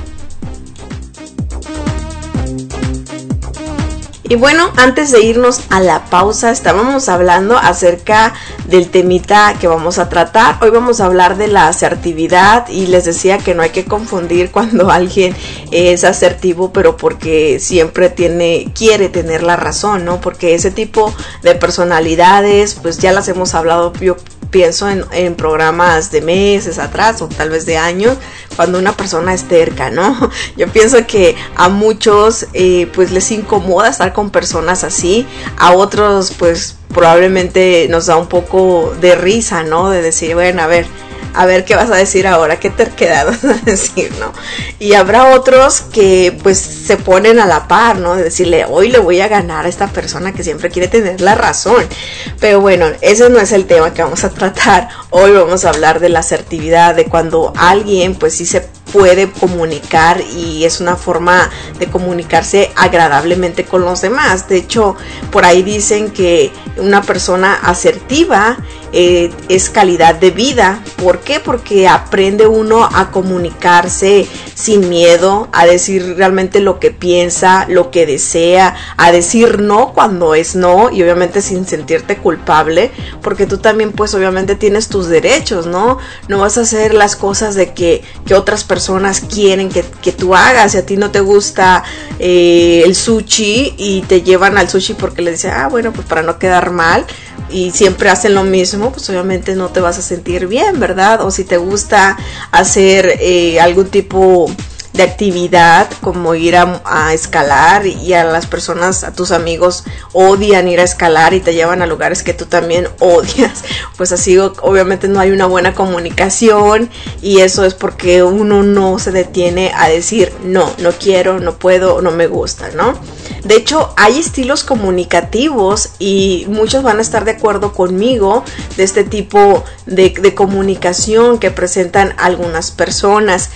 S3: Y bueno, antes de irnos a la pausa, estábamos hablando acerca del temita que vamos a tratar. Hoy vamos a hablar de la asertividad y les decía que no hay que confundir cuando alguien es asertivo, pero porque siempre tiene, quiere tener la razón, ¿no? Porque ese tipo de personalidades, pues ya las hemos hablado, yo pienso en, en programas de meses atrás o tal vez de años, cuando una persona es terca, ¿no? Yo pienso que a muchos eh, pues les incomoda estar con personas así, a otros pues probablemente nos da un poco de risa, ¿no? De decir, bueno, a ver, a ver qué vas a decir ahora, qué terquedad vas a decir, ¿no? Y habrá otros que pues se ponen a la par, ¿no? De decirle, hoy le voy a ganar a esta persona que siempre quiere tener la razón. Pero bueno, ese no es el tema que vamos a tratar. Hoy vamos a hablar de la asertividad, de cuando alguien pues sí se puede comunicar y es una forma de comunicarse agradablemente con los demás. De hecho, por ahí dicen que una persona asertiva eh, es calidad de vida. ¿Por qué? Porque aprende uno a comunicarse sin miedo, a decir realmente lo que piensa, lo que desea, a decir no cuando es no y obviamente sin sentirte culpable, porque tú también pues obviamente tienes tus derechos, ¿no? No vas a hacer las cosas de que, que otras personas personas quieren que, que tú hagas. Si a ti no te gusta eh, el sushi y te llevan al sushi porque les dicen, ah, bueno, pues para no quedar mal, y siempre hacen lo mismo, pues obviamente no te vas a sentir bien, ¿verdad? O si te gusta hacer eh, algún tipo de actividad como ir a, a escalar y a las personas, a tus amigos odian ir a escalar y te llevan a lugares que tú también odias, pues así obviamente no hay una buena comunicación y eso es porque uno no se detiene a decir no, no quiero, no puedo, no me gusta, ¿no? De hecho, hay estilos comunicativos y muchos van a estar de acuerdo conmigo de este tipo de, de comunicación que presentan algunas personas,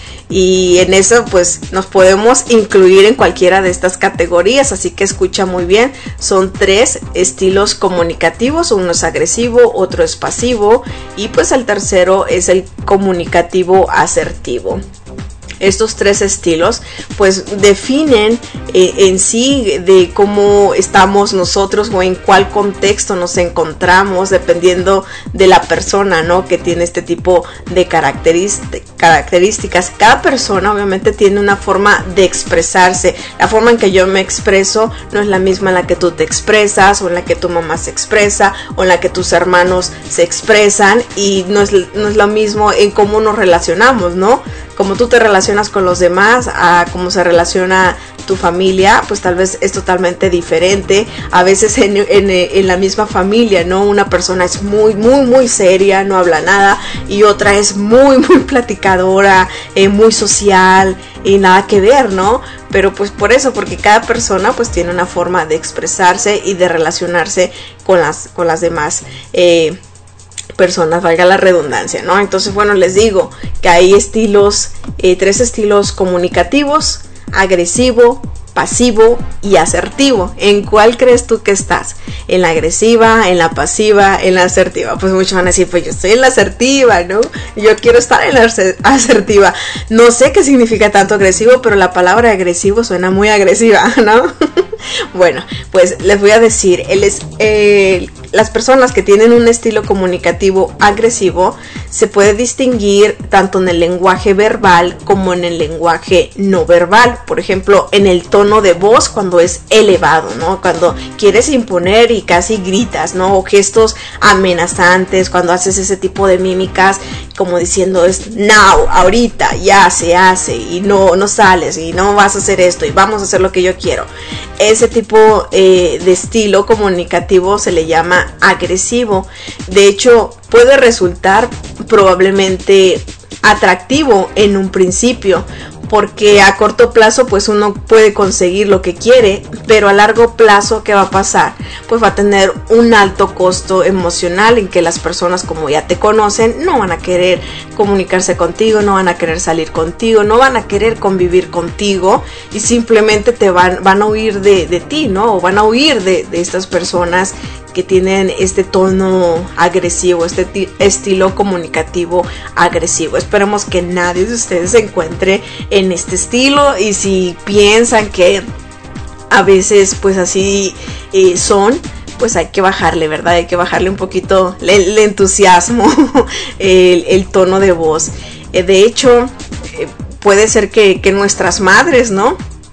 S3: y en eso pues nos podemos incluir en cualquiera de estas categorías, así que escucha muy bien. Son tres estilos comunicativos, uno es agresivo, otro es pasivo y pues el tercero es el comunicativo asertivo. estos tres estilos pues definen eh, en sí de cómo estamos nosotros o en cuál contexto nos encontramos, dependiendo de la persona, ¿no?, que tiene este tipo de características. Cada persona obviamente tiene una forma de expresarse. La forma en que yo me expreso no es la misma en la que tú te expresas, o en la que tu mamá se expresa, o en la que tus hermanos se expresan, y no es, no es lo mismo en cómo nos relacionamos, ¿no? Como tú te relacionas con los demás a cómo se relaciona tu familia, pues tal vez es totalmente diferente. A veces en, en, en la misma familia, ¿no?, una persona es muy, muy, muy seria, no habla nada, y otra es muy, muy platicadora, eh, muy social, y nada que ver, ¿no? Pero pues por eso, porque cada persona pues tiene una forma de expresarse y de relacionarse con las, con las demás eh, personas, valga la redundancia, ¿no? Entonces, bueno, les digo que hay estilos, eh, tres estilos comunicativos: agresivo, pasivo y asertivo. ¿En cuál crees tú que estás? ¿En la agresiva, en la pasiva, en la asertiva? Pues muchos van a decir, pues yo estoy en la asertiva, ¿no? Yo quiero estar en la asertiva. No sé qué significa tanto agresivo, pero la palabra agresivo suena muy agresiva, ¿no? Bueno, pues les voy a decir, el es, eh, las personas que tienen un estilo comunicativo agresivo se puede distinguir tanto en el lenguaje verbal como en el lenguaje no verbal. Por ejemplo, en el tono de voz, cuando es elevado, ¿no? Cuando quieres imponer y casi gritas, ¿no? O gestos amenazantes, cuando haces ese tipo de mímicas como diciendo es now, ahorita, ya se hace, y no, no sales, y no vas a hacer esto, y vamos a hacer lo que yo quiero. Ese tipo eh, de estilo comunicativo se le llama agresivo. De hecho, puede resultar probablemente atractivo en un principio, porque a corto plazo pues uno puede conseguir lo que quiere, pero a largo plazo, ¿qué va a pasar? Pues va a tener un alto costo emocional, en que las personas, como ya te conocen, no van a querer comunicarse contigo, no van a querer salir contigo, no van a querer convivir contigo, y simplemente te van, van a huir de, de ti, ¿no? O van a huir de, de estas personas que tienen este tono agresivo, este t- estilo comunicativo agresivo. Esperemos que nadie de ustedes se encuentre en este estilo, y si piensan que a veces pues así eh, son, pues hay que bajarle, ¿verdad? Hay que bajarle un poquito el, el entusiasmo, el, el tono de voz. Eh, de hecho, eh, puede ser que, que nuestras madres, ¿no?,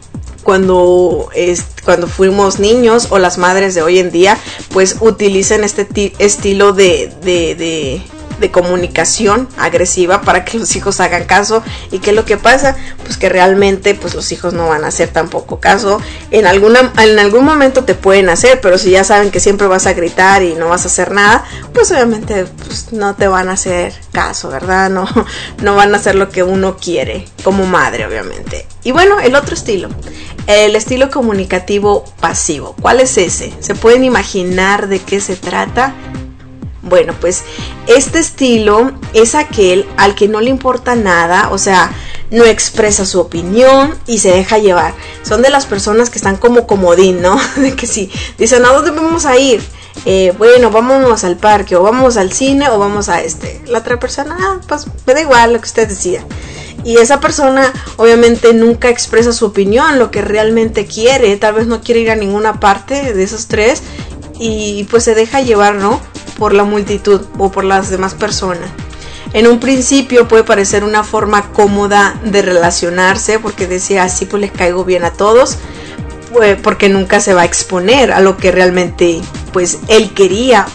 S3: cuando, es, cuando fuimos niños, o las madres de hoy en día, pues utilicen este ti- estilo de, de, de, de comunicación agresiva para que los hijos hagan caso. ¿Y qué es lo que pasa? Pues que realmente pues los hijos no van a hacer tampoco caso. En, alguna, en algún momento te pueden hacer, pero si ya saben que siempre vas a gritar y no vas a hacer nada, pues obviamente pues, no te van a hacer caso, ¿verdad? No, no van a hacer lo que uno quiere como madre, obviamente. Y bueno, el otro estilo, el estilo comunicativo pasivo. ¿Cuál es ese? ¿Se pueden imaginar de qué se trata? Bueno, pues este estilo es aquel al que no le importa nada, o sea, no expresa su opinión y se deja llevar. Son de las personas que están como comodín, ¿no? De que si dicen, ¿a dónde vamos a ir? Eh, bueno, vámonos al parque, o vamos al cine, o vamos a este. La otra persona, ah, pues me da igual lo que usted decida. Y esa persona obviamente nunca expresa su opinión, lo que realmente quiere. Tal vez no quiere ir a ninguna parte de esos tres, y pues se deja llevar, ¿no?, por la multitud o por las demás personas. En un principio puede parecer una forma cómoda de relacionarse, porque decía, así pues les caigo bien a todos, pues porque nunca se va a exponer a lo que realmente pues él quería.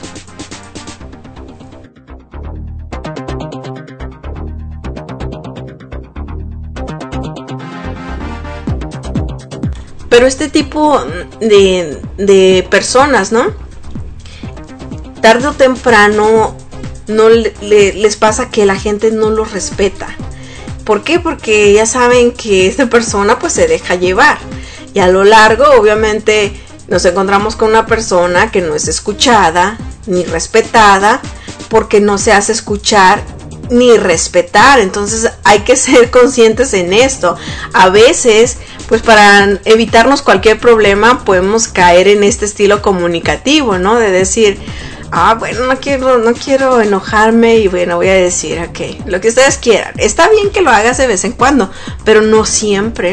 S3: Pero este tipo de, de personas, ¿no?, tarde o temprano no le, le, les pasa que la gente no los respeta. ¿Por qué? Porque ya saben que esta persona pues se deja llevar. Y a lo largo, obviamente, nos encontramos con una persona que no es escuchada ni respetada, porque no se hace escuchar ni respetar. Entonces hay que ser conscientes en esto. A veces, pues para evitarnos cualquier problema, podemos caer en este estilo comunicativo, ¿no? De decir, ah, bueno, no quiero, no quiero enojarme y bueno, voy a decir, ok, lo que ustedes quieran. Está bien que lo hagas de vez en cuando, pero no siempre.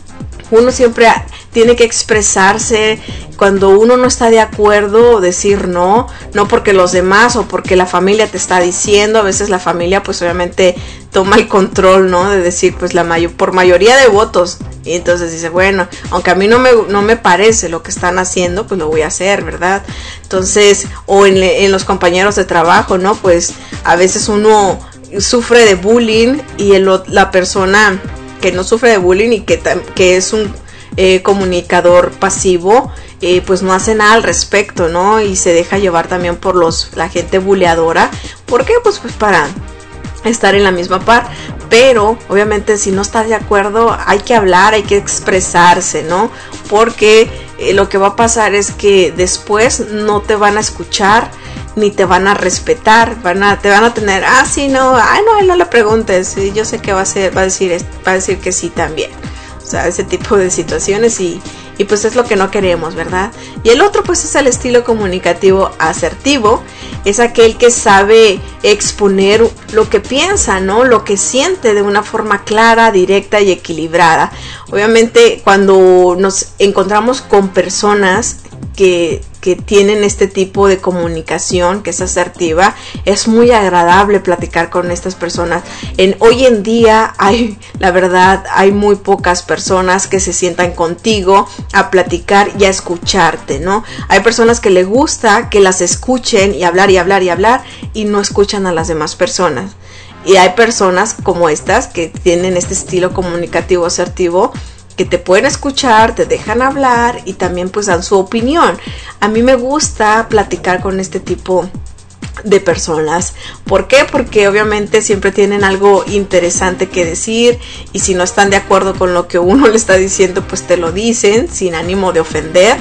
S3: Uno siempre tiene que expresarse cuando uno no está de acuerdo, o decir no, no porque los demás o porque la familia te está diciendo. A veces la familia pues obviamente toma el control, ¿no? De decir pues la mayor, por mayoría de votos. Y entonces dice, bueno, aunque a mí no me, no me parece lo que están haciendo, pues lo voy a hacer, ¿verdad? Entonces, o en, en los compañeros de trabajo, ¿no? Pues a veces uno sufre de bullying y el, la persona que no sufre de bullying y que, que es un eh, comunicador pasivo, eh, pues no hace nada al respecto, ¿no? Y se deja llevar también por los la gente buleadora. ¿Por qué? Pues, pues para estar en la misma par. Pero obviamente si no estás de acuerdo hay que hablar, hay que expresarse, ¿no? Porque eh, lo que va a pasar es que después no te van a escuchar ni te van a respetar, van a, te van a tener, ah, sí, no, ay, no, no le preguntes, yo sé que va a ser, va a decir, va a decir que sí también. O sea, ese tipo de situaciones y, y pues es lo que no queremos, ¿verdad? Y el otro pues es el estilo comunicativo asertivo, es aquel que sabe exponer lo que piensa, ¿no? Lo que siente de una forma clara, directa y equilibrada. Obviamente cuando nos encontramos con personas que, que tienen este tipo de comunicación que es asertiva, es muy agradable platicar con estas personas. En, hoy en día hay, la verdad, hay muy pocas personas que se sientan contigo a platicar y a escucharte, ¿no? Hay personas que les gusta que las escuchen y hablar y hablar y hablar y no escuchan a las demás personas. Y hay personas como estas que tienen este estilo comunicativo asertivo, que te pueden escuchar, te dejan hablar y también pues dan su opinión. A mí me gusta platicar con este tipo de personas. ¿Por qué? Porque obviamente siempre tienen algo interesante que decir y si no están de acuerdo con lo que uno le está diciendo, pues te lo dicen sin ánimo de ofender.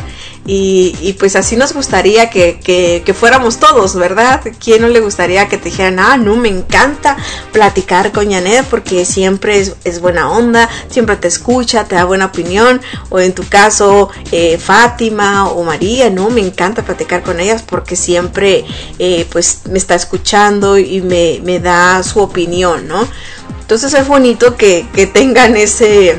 S3: Y, y pues así nos gustaría que, que, que fuéramos todos, ¿verdad? ¿Quién no le gustaría que te dijeran, ah, no, me encanta platicar con Janet porque siempre es, es buena onda, siempre te escucha, te da buena opinión? O en tu caso, eh, Fátima o María, no, me encanta platicar con ellas porque siempre eh, pues me está escuchando y me, me da su opinión, ¿no? Entonces es bonito que, que tengan ese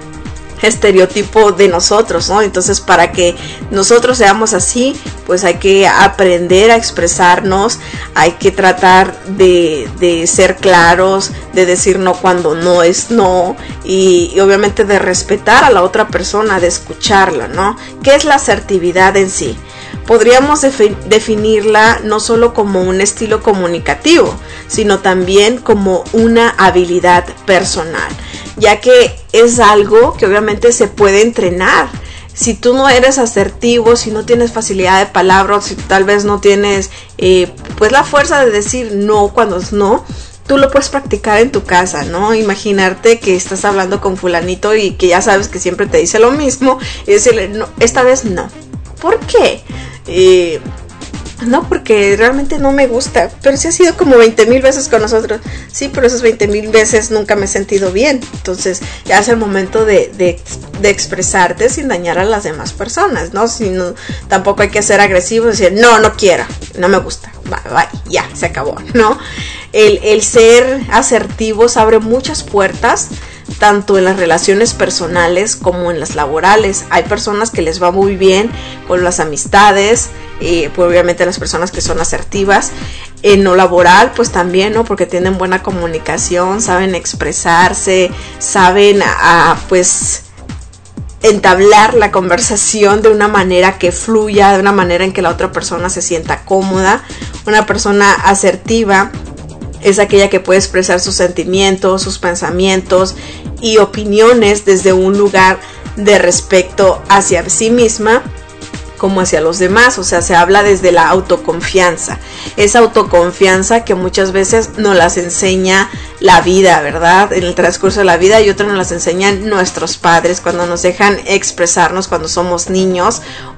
S3: estereotipo de nosotros, ¿no? Entonces para que nosotros seamos así, pues hay que aprender a expresarnos, hay que tratar de, de ser claros, de decir no cuando no es no y, y obviamente de respetar a la otra persona, de escucharla, ¿no? ¿Qué es la asertividad en sí? Podríamos defi- definirla no solo como un estilo comunicativo, sino también como una habilidad personal, ya que es algo que obviamente se puede entrenar. Si tú no eres asertivo, si no tienes facilidad de palabras, si tal vez no tienes eh, pues la fuerza de decir no cuando es no, tú lo puedes practicar en tu casa, ¿no? Imaginarte que estás hablando con fulanito y que ya sabes que siempre te dice lo mismo y decirle, no, esta vez no. ¿Por qué? Eh, no, porque realmente no me gusta, pero sí ha sido como veinte mil veces con nosotros. Sí, pero esas veinte mil veces nunca me he sentido bien. Entonces ya es el momento de, de, de expresarte sin dañar a las demás personas, ¿no? Si no, tampoco hay que ser agresivo y decir, no, no quiero, no me gusta, bye, bye, ya, se acabó, ¿no? El, el ser asertivos abre muchas puertas, tanto en las relaciones personales como en las laborales. Hay personas que les va muy bien con las amistades, eh, pues obviamente las personas que son asertivas. En lo laboral pues también, ¿no? Porque tienen buena comunicación, saben expresarse, saben a, a, pues entablar la conversación de una manera que fluya, de una manera en que la otra persona se sienta cómoda. Una persona asertiva es aquella que puede expresar sus sentimientos, sus pensamientos y opiniones desde un lugar de respeto hacia sí misma como hacia los demás. O sea, se habla desde la autoconfianza. Esa autoconfianza que muchas veces nos las enseña la vida, ¿verdad? En el transcurso de la vida, y otras nos las enseñan nuestros padres cuando nos dejan expresarnos cuando somos niños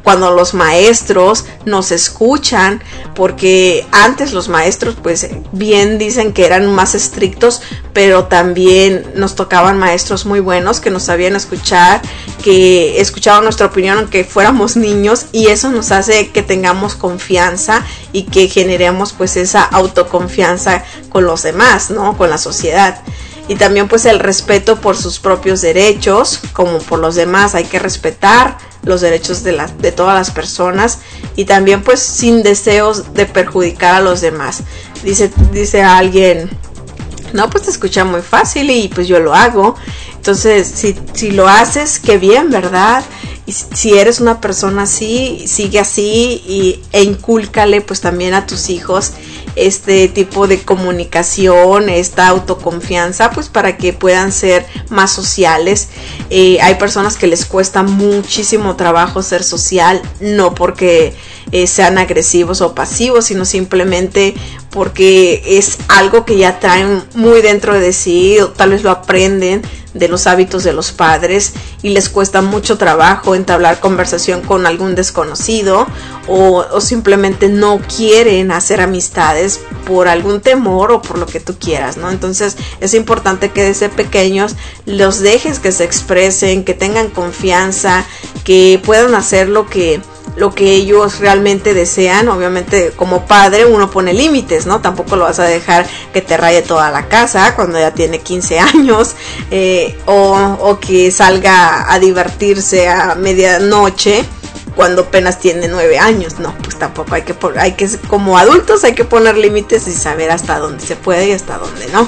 S3: cuando los maestros nos escuchan, porque antes los maestros pues bien dicen que eran más estrictos, pero también nos tocaban maestros muy buenos que nos sabían escuchar, que escuchaban nuestra opinión aunque fuéramos niños, y eso nos hace que tengamos confianza y que generemos pues esa autoconfianza con los demás, ¿no? Con la sociedad. Y también pues el respeto por sus propios derechos como por los demás. Hay que respetar los derechos de, la, de todas las personas, y también pues sin deseos de perjudicar a los demás. Dice, dice alguien, no, pues te escucha muy fácil y pues yo lo hago. Entonces si, si lo haces, qué bien, ¿verdad? Y si eres una persona así, sigue así y, e incúlcale pues también a tus hijos este tipo de comunicación, esta autoconfianza, pues para que puedan ser más sociales. Eh, hay personas que les cuesta muchísimo trabajo ser social, no porque eh, sean agresivos o pasivos, sino simplemente porque es algo que ya traen muy dentro de sí, o tal vez lo aprenden de los hábitos de los padres y les cuesta mucho trabajo entablar conversación con algún desconocido, o, o simplemente no quieren hacer amistades por algún temor o por lo que tú quieras, ¿no? Entonces es importante que desde pequeños los dejes que se expresen, que tengan confianza, que puedan hacer lo que lo que ellos realmente desean. Obviamente como padre uno pone límites, ¿no? Tampoco lo vas a dejar que te raye toda la casa cuando ya tiene quince años, eh, o, o que salga a divertirse a medianoche cuando apenas tiene nueve años. No, pues tampoco hay que, hay que, como adultos hay que poner límites y saber hasta dónde se puede y hasta dónde no.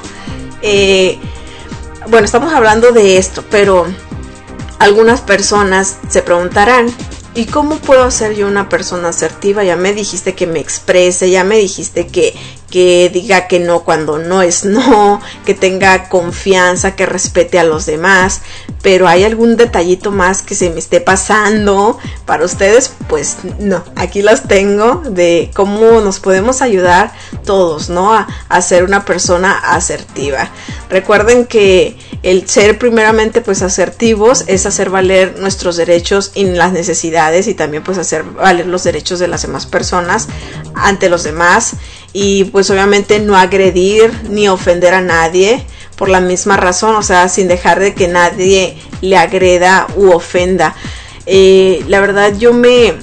S3: Eh, bueno, estamos hablando de esto, pero algunas personas se preguntarán, ¿y cómo puedo ser yo una persona asertiva? Ya me dijiste que me exprese, ya me dijiste que, que diga que no cuando no es no, que tenga confianza, que respete a los demás, pero ¿hay algún detallito más que se me esté pasando para ustedes? Pues no, aquí los tengo de cómo nos podemos ayudar todos, ¿no? A, a ser una persona asertiva. Recuerden que el ser primeramente pues asertivos es hacer valer nuestros derechos y las necesidades, y también pues hacer valer los derechos de las demás personas ante los demás, y pues obviamente no agredir ni ofender a nadie por la misma razón, o sea, sin dejar de que nadie le agreda u ofenda. Eh, la verdad yo me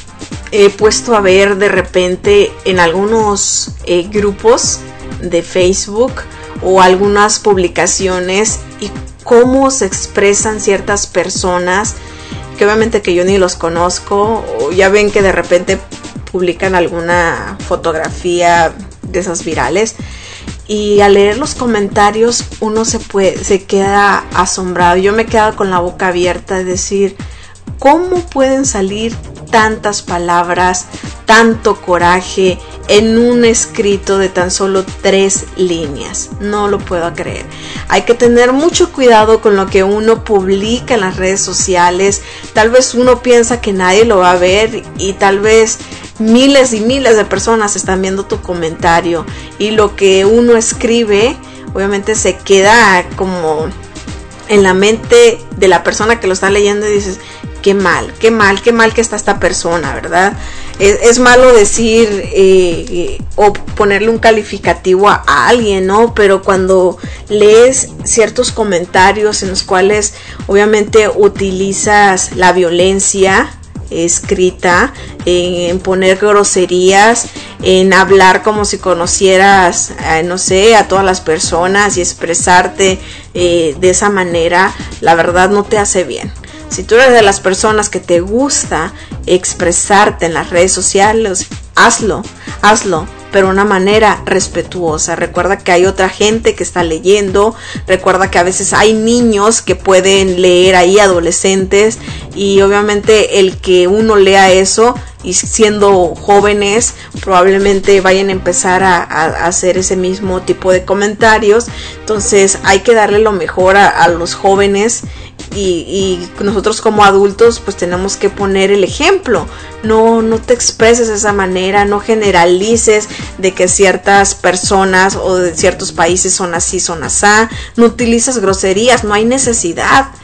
S3: he puesto a ver de repente en algunos eh, grupos de Facebook o algunas publicaciones y cómo se expresan ciertas personas que obviamente que yo ni los conozco, o ya ven que de repente publican alguna fotografía de esas virales, y al leer los comentarios uno se puede, se queda asombrado. Yo me he quedado con la boca abierta de decir, ¿cómo pueden salir tantas palabras, tanto coraje en un escrito de tan solo tres líneas? No lo puedo creer. Hay que tener mucho cuidado con lo que uno publica en las redes sociales. Tal vez uno piensa que nadie lo va a ver, y tal vez miles y miles de personas están viendo tu comentario, y lo que uno escribe obviamente se queda como en la mente de la persona que lo está leyendo, y dices, qué mal, qué mal, qué mal que está esta persona, ¿verdad? Es, es malo decir eh, eh, o ponerle un calificativo a, a alguien, ¿no? Pero cuando lees ciertos comentarios en los cuales obviamente utilizas la violencia escrita, en, en poner groserías, en hablar como si conocieras, eh, no sé, a todas las personas y expresarte eh, de esa manera, la verdad no te hace bien. Si tú eres de las personas que te gusta expresarte en las redes sociales, hazlo, hazlo, pero de una manera respetuosa. Recuerda que hay otra gente que está leyendo, recuerda que a veces hay niños que pueden leer ahí, adolescentes, y obviamente el que uno lea eso y siendo jóvenes probablemente vayan a empezar a, a hacer ese mismo tipo de comentarios. Entonces hay que darle lo mejor a, a los jóvenes, y, y nosotros como adultos pues tenemos que poner el ejemplo. No, no te expreses de esa manera, no generalices de que ciertas personas o de ciertos países son así, son asá, no utilizas groserías, no hay necesidad.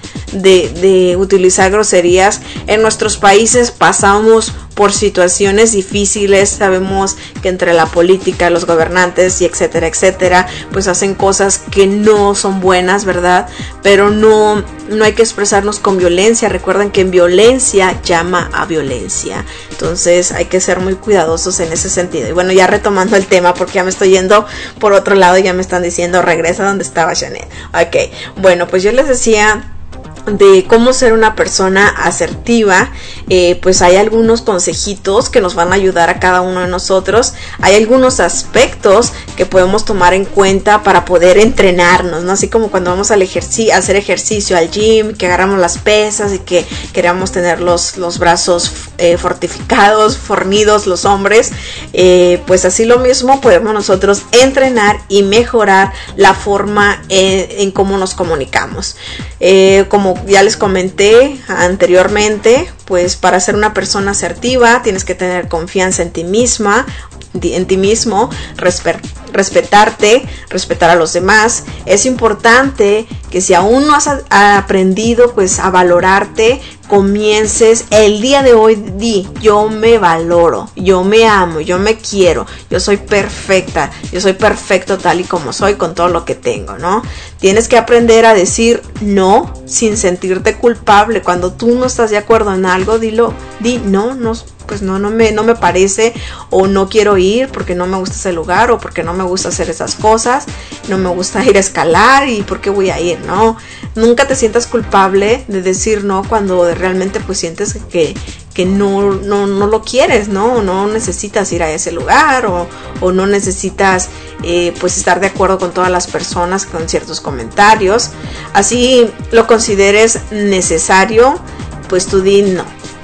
S3: de, de utilizar groserías. En nuestros países pasamos por situaciones difíciles, sabemos que entre la política, los gobernantes y etcétera, etcétera, pues hacen cosas que no son buenas, ¿verdad? Pero no, no hay que expresarnos con violencia. Recuerden que en violencia llama a violencia. Entonces hay que ser muy cuidadosos en ese sentido. Y bueno, ya retomando el tema, porque ya me estoy yendo por otro lado y ya me están diciendo, regresa donde estaba Janet. Ok, bueno, pues yo les decía de cómo ser una persona asertiva. Eh, pues hay algunos consejitos que nos van a ayudar a cada uno de nosotros. Hay algunos aspectos que podemos tomar en cuenta para poder entrenarnos, ¿no? Así como cuando vamos al ejercicio, a hacer ejercicio al gym, que agarramos las pesas y que queremos tener los, los brazos eh, fortificados, fornidos los hombres, eh, pues así lo mismo podemos nosotros entrenar y mejorar la forma en, en cómo nos comunicamos. Eh, como ya les comenté anteriormente, pues para ser una persona asertiva tienes que tener confianza en ti misma, en ti mismo, respetar respetarte, respetar a los demás. Es importante que si aún no has aprendido pues a valorarte, comiences el día de hoy. Di, yo me valoro, yo me amo, yo me quiero, yo soy perfecta, yo soy perfecto tal y como soy, con todo lo que tengo, ¿no? Tienes que aprender a decir no sin sentirte culpable. Cuando tú no estás de acuerdo en algo, dilo, di no, no, pues no, no me, no me parece, o no quiero ir porque no me gusta ese lugar, o porque no me gusta hacer esas cosas, no me gusta ir a escalar, y por qué voy a ir, ¿no? Nunca te sientas culpable de decir no cuando realmente pues sientes que, que no, no, no lo quieres, ¿no? No necesitas ir a ese lugar, o, o no necesitas eh, pues estar de acuerdo con todas las personas con ciertos comentarios. Así lo consideres necesario, pues tú di no.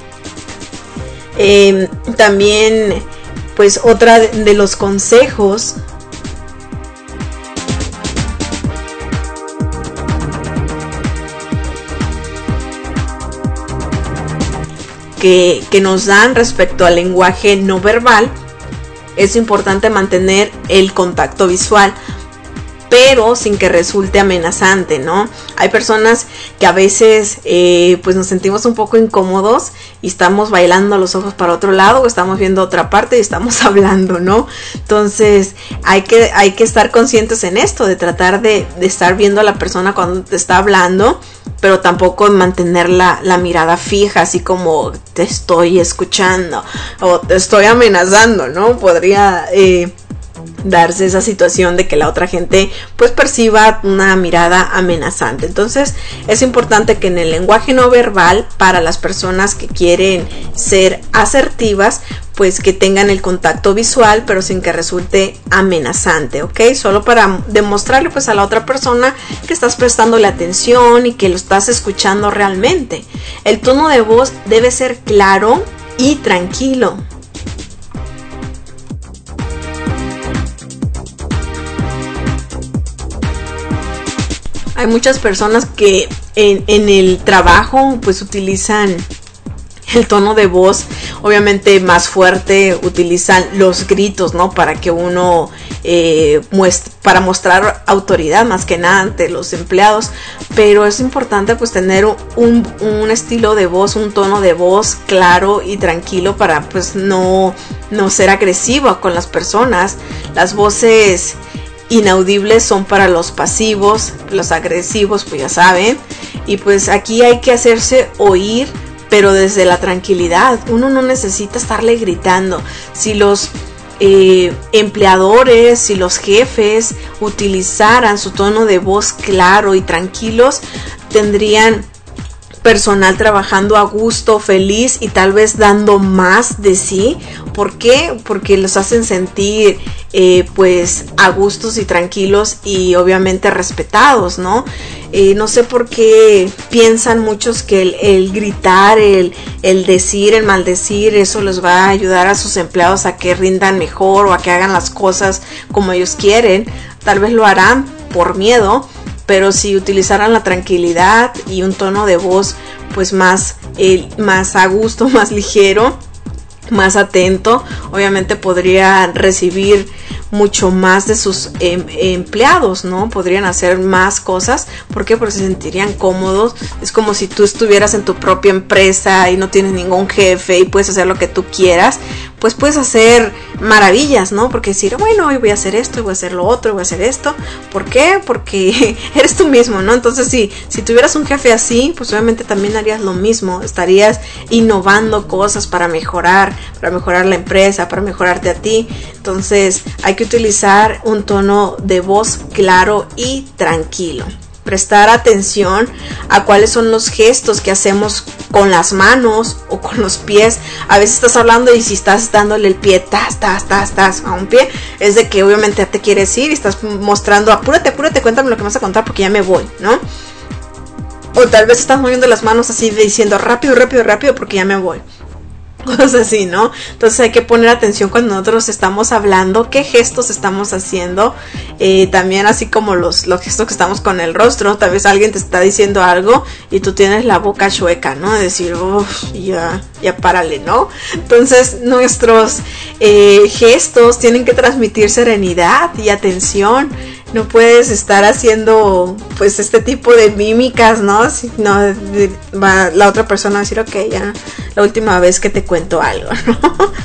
S3: Eh, también pues otra de los consejos que, que nos dan respecto al lenguaje no verbal, es importante mantener el contacto visual, pero sin que resulte amenazante, ¿no? Hay personas que a veces eh, pues nos sentimos un poco incómodos y estamos bailando los ojos para otro lado, o estamos viendo otra parte y estamos hablando, ¿no? Entonces hay que, hay que estar conscientes en esto, de tratar de, de estar viendo a la persona cuando te está hablando, pero tampoco mantener la, la mirada fija, así como te estoy escuchando o te estoy amenazando, ¿no? Podría eh, darse esa situación de que la otra gente pues perciba una mirada amenazante. Entonces es importante que en el lenguaje no verbal, para las personas que quieren ser asertivas, pues que tengan el contacto visual, pero sin que resulte amenazante, ¿ok? Solo para demostrarle pues a la otra persona que estás prestándole atención y que lo estás escuchando realmente. El tono de voz debe ser claro y tranquilo. Hay muchas personas que en, en el trabajo pues utilizan el tono de voz obviamente más fuerte, utilizan los gritos, ¿no? Para que uno eh, muestre, para mostrar autoridad más que nada ante los empleados. Pero es importante pues tener un, un estilo de voz, un tono de voz claro y tranquilo para pues no, no ser agresivo con las personas. Las voces inaudibles son para los pasivos, los agresivos pues ya saben, y pues aquí hay que hacerse oír, pero desde la tranquilidad. Uno no necesita estarle gritando. Si los eh, empleadores, si los jefes utilizaran su tono de voz claro y tranquilos, tendrían personal trabajando a gusto, feliz y tal vez dando más de sí. ¿Por qué? Porque los hacen sentir eh, pues a gustos y tranquilos y obviamente respetados, ¿no? Eh, no sé por qué piensan muchos que el, el gritar, el, el decir, el maldecir, eso les va a ayudar a sus empleados a que rindan mejor o a que hagan las cosas como ellos quieren. Tal vez lo harán por miedo, pero si utilizaran la tranquilidad y un tono de voz pues más, eh, más a gusto, más ligero, más atento, obviamente podría recibir mucho más de sus em, empleados, ¿no? Podrían hacer más cosas. ¿Por qué? Porque se sentirían cómodos. Es como si tú estuvieras en tu propia empresa y no tienes ningún jefe y puedes hacer lo que tú quieras. Pues puedes hacer maravillas, ¿no? Porque decir, bueno, hoy voy a hacer esto, voy a hacer lo otro, voy a hacer esto. ¿Por qué? Porque eres tú mismo, ¿no? Entonces, si, si tuvieras un jefe así, pues obviamente también harías lo mismo. Estarías innovando cosas para mejorar, para mejorar la empresa, para mejorarte a ti. Entonces, hay que utilizar un tono de voz claro y tranquilo. Prestar atención a cuáles son los gestos que hacemos con las manos o con los pies. A veces estás hablando y si estás dándole el pie, tas, tas, tas, tas, a un pie, es de que obviamente ya te quieres ir y estás mostrando, apúrate, apúrate, cuéntame lo que me vas a contar porque ya me voy, ¿no? O tal vez estás moviendo las manos así diciendo rápido, rápido, rápido porque ya me voy. Cosas así, ¿no? Entonces hay que poner atención cuando nosotros estamos hablando, qué gestos estamos haciendo, eh, también así como los, los gestos que estamos con el rostro. Tal vez alguien te está diciendo algo y tú tienes la boca chueca, ¿no? De decir, uff, ya, ya párale, ¿no? Entonces nuestros eh, gestos tienen que transmitir serenidad y atención. No puedes estar haciendo pues este tipo de mímicas, ¿no? Si no va la otra persona a decir, ok, ya la última vez que te cuento algo, ¿no?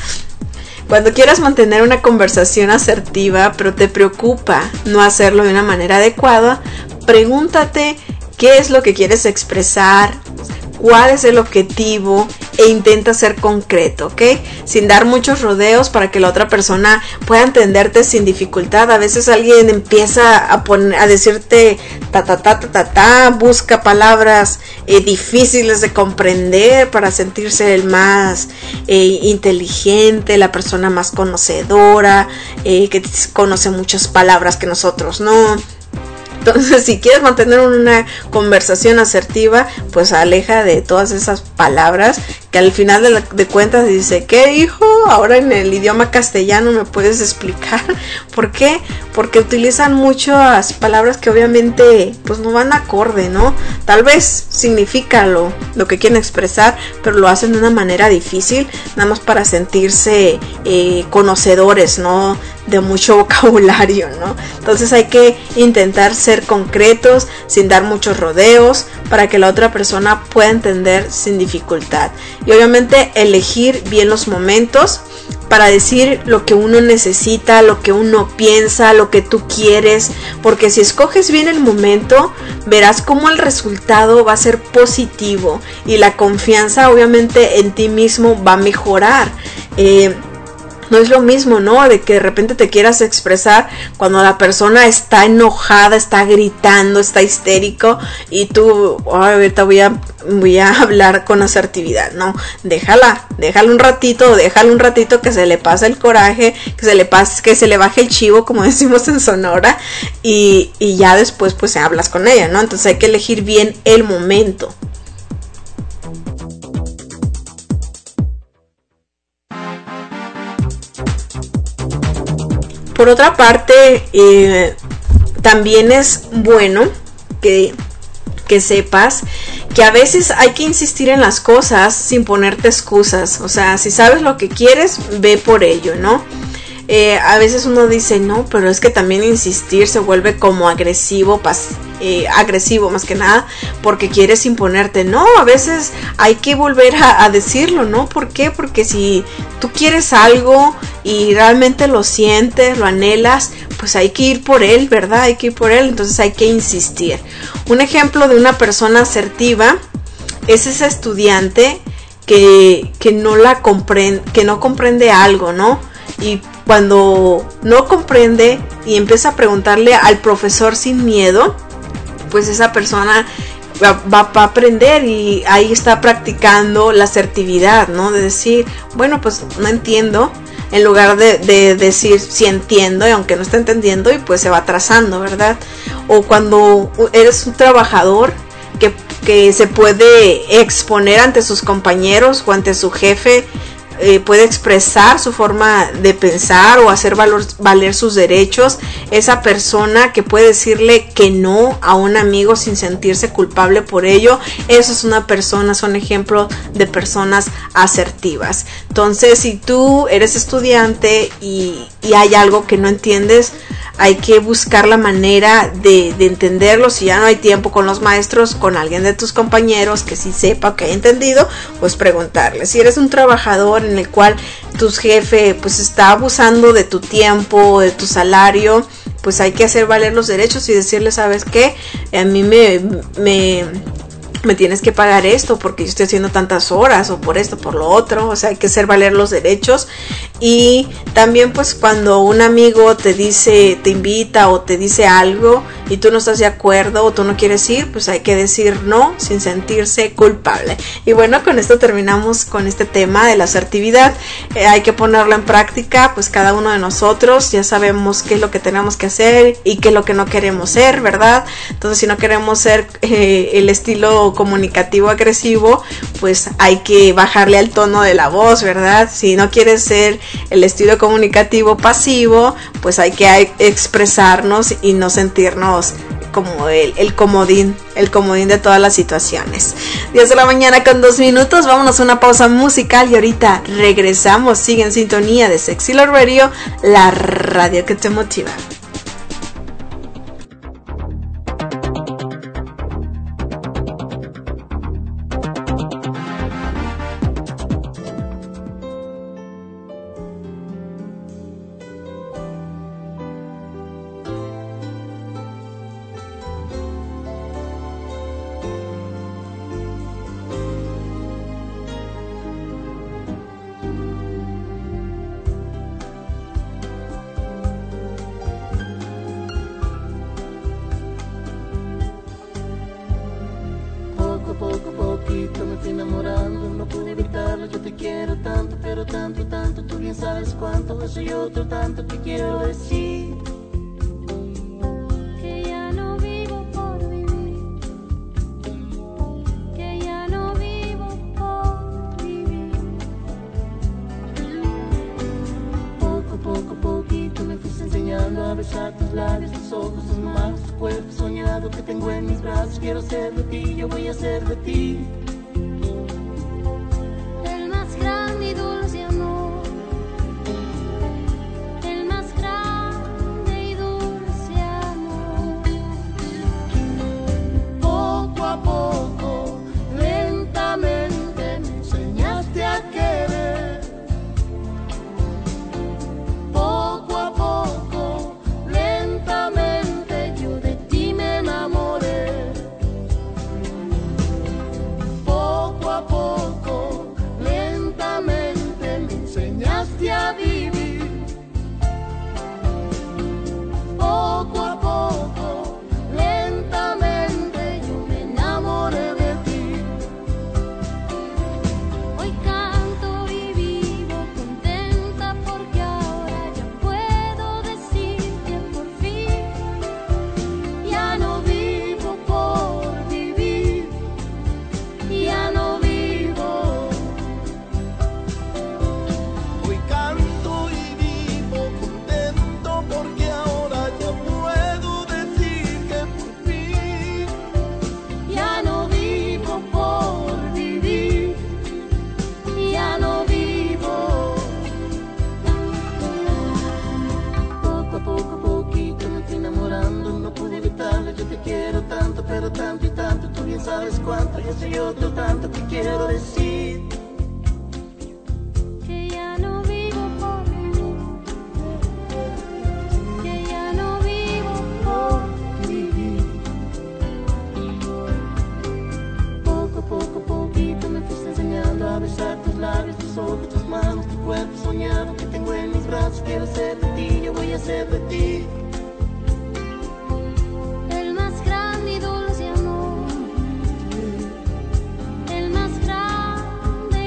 S3: Cuando quieras mantener una conversación asertiva, pero te preocupa no hacerlo de una manera adecuada, pregúntate qué es lo que quieres expresar, cuál es el objetivo e intenta ser concreto, ¿ok? Sin dar muchos rodeos para que la otra persona pueda entenderte sin dificultad. A veces alguien empieza a poner, a decirte ta ta ta ta ta ta, busca palabras eh, difíciles de comprender para sentirse el más eh, inteligente, la persona más conocedora, eh, que conoce muchas palabras que nosotros no. Entonces, si quieres mantener una conversación asertiva, pues aleja de todas esas palabras que al final de, la, de cuentas dice, ¿qué, hijo? Ahora en el idioma castellano me puedes explicar. ¿Por qué? Porque utilizan muchas palabras que obviamente pues no van acorde, ¿no? Tal vez significa lo, lo que quieren expresar, pero lo hacen de una manera difícil, nada más para sentirse eh, conocedores, ¿no? De mucho vocabulario, ¿no? Entonces hay que intentar ser concretos, sin dar muchos rodeos, para que la otra persona pueda entender sin dificultad. Y obviamente elegir bien los momentos para decir lo que uno necesita, lo que uno piensa, lo que tú quieres, porque si escoges bien el momento, verás cómo el resultado va a ser positivo y la confianza obviamente en ti mismo va a mejorar. Eh, No es lo mismo, ¿no? De que de repente te quieras expresar cuando la persona está enojada, está gritando, está histérico y tú, ay, ahorita voy a, voy a hablar con asertividad, ¿no? Déjala, déjala un ratito, déjala un ratito que se le pase el coraje, que se le pase, que se le baje el chivo, como decimos en Sonora, y, y ya después pues hablas con ella, ¿no? Entonces hay que elegir bien el momento. Por otra parte, eh, también es bueno que, que sepas que a veces hay que insistir en las cosas sin ponerte excusas. O sea, si sabes lo que quieres, ve por ello, ¿no? Eh, a veces uno dice, no, pero es que también insistir se vuelve como agresivo, pas eh, agresivo más que nada, porque quieres imponerte. No, a veces hay que volver a, a decirlo, ¿no? ¿Por qué? Porque si tú quieres algo y realmente lo sientes, lo anhelas, pues hay que ir por él, ¿verdad? Hay que ir por él, entonces hay que insistir. Un ejemplo de una persona asertiva es ese estudiante que, que no la comprende, que no comprende algo, ¿no? Y cuando no comprende y empieza a preguntarle al profesor sin miedo, pues esa persona va, va, va a aprender y ahí está practicando la asertividad, ¿no? De decir, bueno, pues no entiendo, en lugar de, de decir sí entiendo, y aunque no está entendiendo, y pues se va atrasando, ¿verdad? O cuando eres un trabajador que, que se puede exponer ante sus compañeros o ante su jefe, eh, puede expresar su forma de pensar o hacer valor, valer sus derechos, esa persona que puede decirle que no a un amigo sin sentirse culpable por ello, eso es una persona, son ejemplos de personas asertivas. Entonces, si tú eres estudiante y, y hay algo que no entiendes, hay que buscar la manera de, de entenderlo. Si ya no hay tiempo con los maestros, con alguien de tus compañeros que sí sepa, que haya entendido, pues preguntarle. Si eres un trabajador en el cual tu jefe pues está abusando de tu tiempo, de tu salario, pues hay que hacer valer los derechos y decirle, ¿sabes qué? A mí me... me me tienes que pagar esto porque yo estoy haciendo tantas horas, o por esto, por lo otro. O sea, hay que hacer valer los derechos. Y también pues cuando un amigo te dice, te invita o te dice algo y tú no estás de acuerdo o tú no quieres ir, pues hay que decir no sin sentirse culpable. Y bueno, con esto terminamos con este tema de la asertividad. Eh, hay que ponerlo en práctica, pues cada uno de nosotros ya sabemos qué es lo que tenemos que hacer y qué es lo que no queremos ser, ¿verdad? Entonces, si no queremos ser eh, el estilo comunicativo agresivo, pues hay que bajarle al tono de la voz, ¿verdad? Si no quieres ser el estilo comunicativo pasivo, pues hay que expresarnos y no sentirnos como el, el comodín, el comodín de todas las situaciones. diez de la mañana con dos minutos, vámonos a una pausa musical y ahorita regresamos. Sigue en sintonía de Sexy Love Radio, la radio que te motiva.
S7: El más grande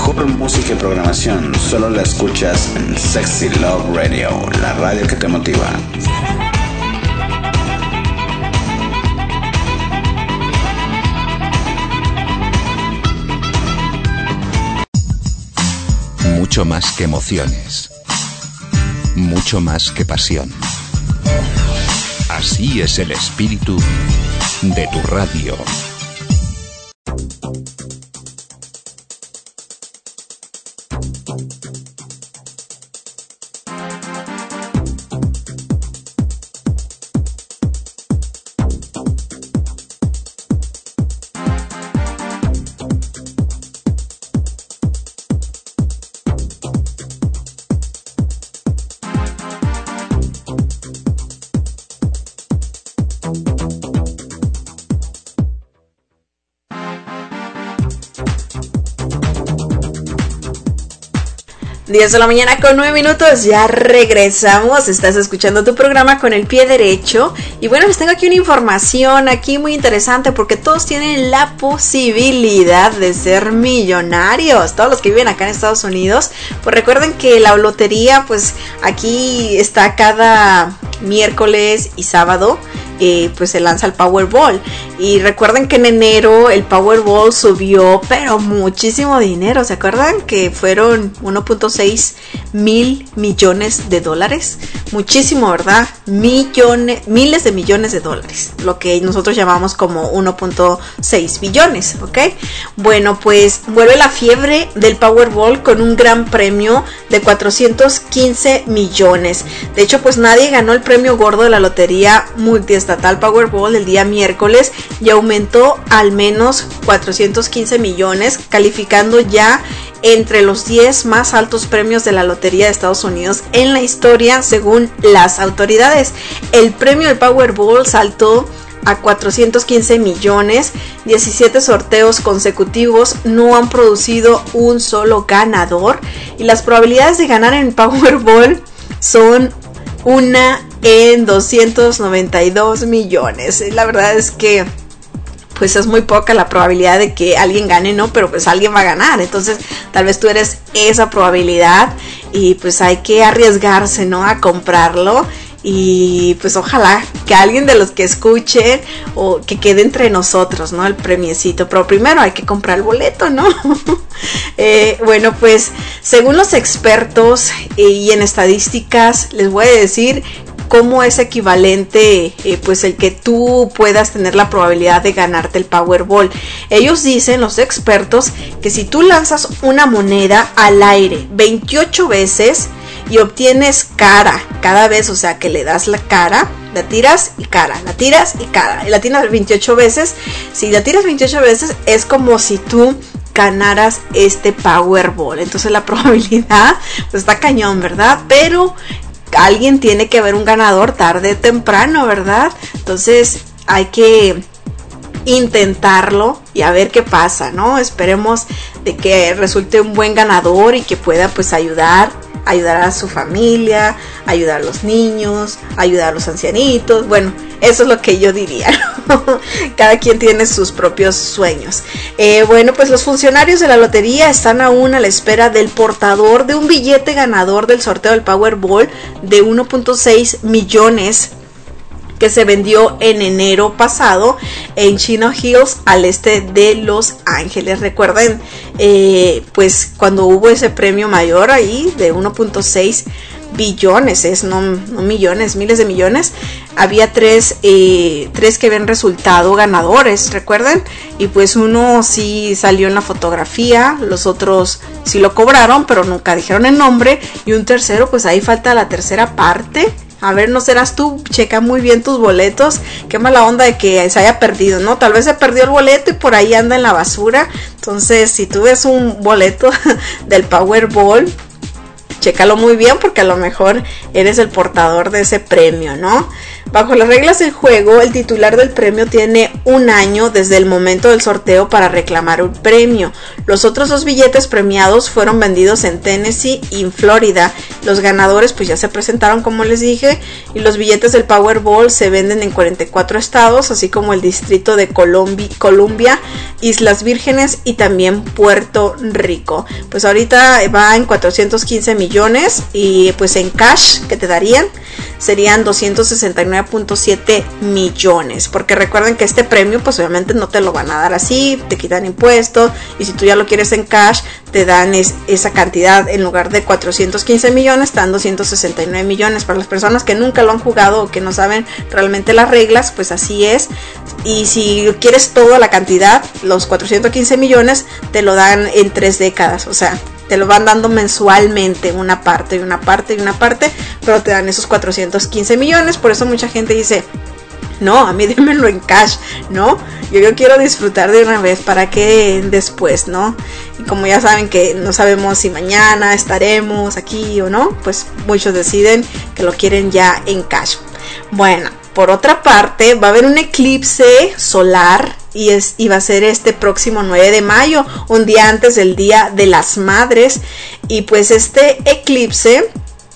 S1: mejor música y programación solo la escuchas en Sexy Love Radio, la radio que te motiva.
S2: Mucho más que emociones. Mucho más que pasión. Así es el espíritu de tu radio.
S3: diez de la mañana con nueve minutos, ya regresamos. Estás escuchando tu programa Con el Pie Derecho. Y bueno, les tengo aquí una información aquí muy interesante, porque todos tienen la posibilidad de ser millonarios. Todos los que viven acá en Estados Unidos, pues recuerden que la lotería, pues aquí está cada miércoles y sábado. Eh, pues se lanza el Powerball, y recuerden que en enero el Powerball subió pero muchísimo dinero. ¿Se acuerdan que fueron uno punto seis mil millones de dólares? Muchísimo, ¿verdad? Millones, miles de millones de dólares, lo que nosotros llamamos como uno punto seis billones, ¿ok? Bueno, pues vuelve la fiebre del Powerball con un gran premio de cuatrocientos quince millones. De hecho, pues nadie ganó el premio gordo de la lotería multiestatal Powerball el día miércoles, y aumentó al menos cuatrocientos quince millones, calificando ya entre los diez más altos premios de la lotería de Estados Unidos en la historia, según las autoridades. El premio del Powerball saltó a cuatrocientos quince millones. diecisiete sorteos consecutivos no han producido un solo ganador, y las probabilidades de ganar en Powerball son una en doscientos noventa y dos millones. La verdad es que pues es muy poca la probabilidad de que alguien gane, ¿no? Pero pues alguien va a ganar. Entonces tal vez tú eres esa probabilidad, y pues hay que arriesgarse, ¿no? A comprarlo. Y pues ojalá que alguien de los que escuchen, o que quede entre nosotros, ¿no? El premiecito. Pero primero hay que comprar el boleto, ¿no? eh, bueno, pues según los expertos eh, y en estadísticas, les voy a decir cómo es equivalente eh, pues el que tú puedas tener la probabilidad de ganarte el Powerball. Ellos dicen, los expertos, que si tú lanzas una moneda al aire veintiocho veces y obtienes cara cada vez, o sea que le das la cara, la tiras y cara, la tiras y cara, y la tiras veintiocho veces, si la tiras veintiocho veces es como si tú ganaras este Powerball. Entonces la probabilidad pues está cañón, ¿verdad? Pero alguien tiene que haber un ganador tarde o temprano, ¿verdad? Entonces hay que intentarlo y a ver qué pasa, ¿no? Esperemos de que resulte un buen ganador y que pueda pues ayudar ayudar a su familia, ayudar a los niños, ayudar a los ancianitos. Bueno, eso es lo que yo diría, ¿no? Cada quien tiene sus propios sueños. Eh, bueno, pues los funcionarios de la lotería están aún a la espera del portador de un billete ganador del sorteo del Powerball de uno punto seis millones que se vendió en enero pasado en Chino Hills, al este de Los Ángeles. Recuerden, eh, pues cuando hubo ese premio mayor ahí de uno punto seis billones, es no, no millones, miles de millones, había tres, eh, tres que habían resultado ganadores, recuerden, y pues uno sí salió en la fotografía, los otros sí lo cobraron, pero nunca dijeron el nombre, y un tercero, pues ahí falta la tercera parte. A ver, no serás tú, checa muy bien tus boletos. Qué mala onda de que se haya perdido, ¿no? Tal vez se perdió el boleto y por ahí anda en la basura. Entonces, si tú ves un boleto del Powerball, chécalo muy bien, porque a lo mejor eres el portador de ese premio, ¿no? Bajo las reglas del juego, el titular del premio tiene un año desde el momento del sorteo para reclamar un premio. Los otros dos billetes premiados fueron vendidos en Tennessee y en Florida, Los ganadores pues ya se presentaron, como les dije, y los billetes del Powerball se venden en cuarenta y cuatro estados, así como el distrito de Colombia, Columbia, Islas Vírgenes y también Puerto Rico. Pues ahorita va en cuatrocientos quince millones y pues en cash que te darían serían doscientos sesenta y nueve punto siete millones, porque recuerden que este premio pues obviamente no te lo van a dar así, te quitan impuestos, y si tú ya lo quieres en cash te dan es, esa cantidad. En lugar de cuatrocientos quince millones te dan doscientos sesenta y nueve millones. Para las personas que nunca lo han jugado o que no saben realmente las reglas, pues así es. Y si quieres toda la cantidad, los cuatrocientos quince millones te lo dan en tres décadas, o sea, te lo van dando mensualmente, una parte y una parte y una parte, pero te dan esos cuatrocientos quince millones. Por eso mucha gente dice, no, a mí démenlo en cash, ¿no? Yo, yo quiero disfrutar de una vez, ¿para qué después, no? Y como ya saben que no sabemos si mañana estaremos aquí o no, pues muchos deciden que lo quieren ya en cash. Bueno, por otra parte, va a haber un eclipse solar y, es, y va a ser este próximo nueve de mayo, un día antes del Día de las Madres. Y pues este eclipse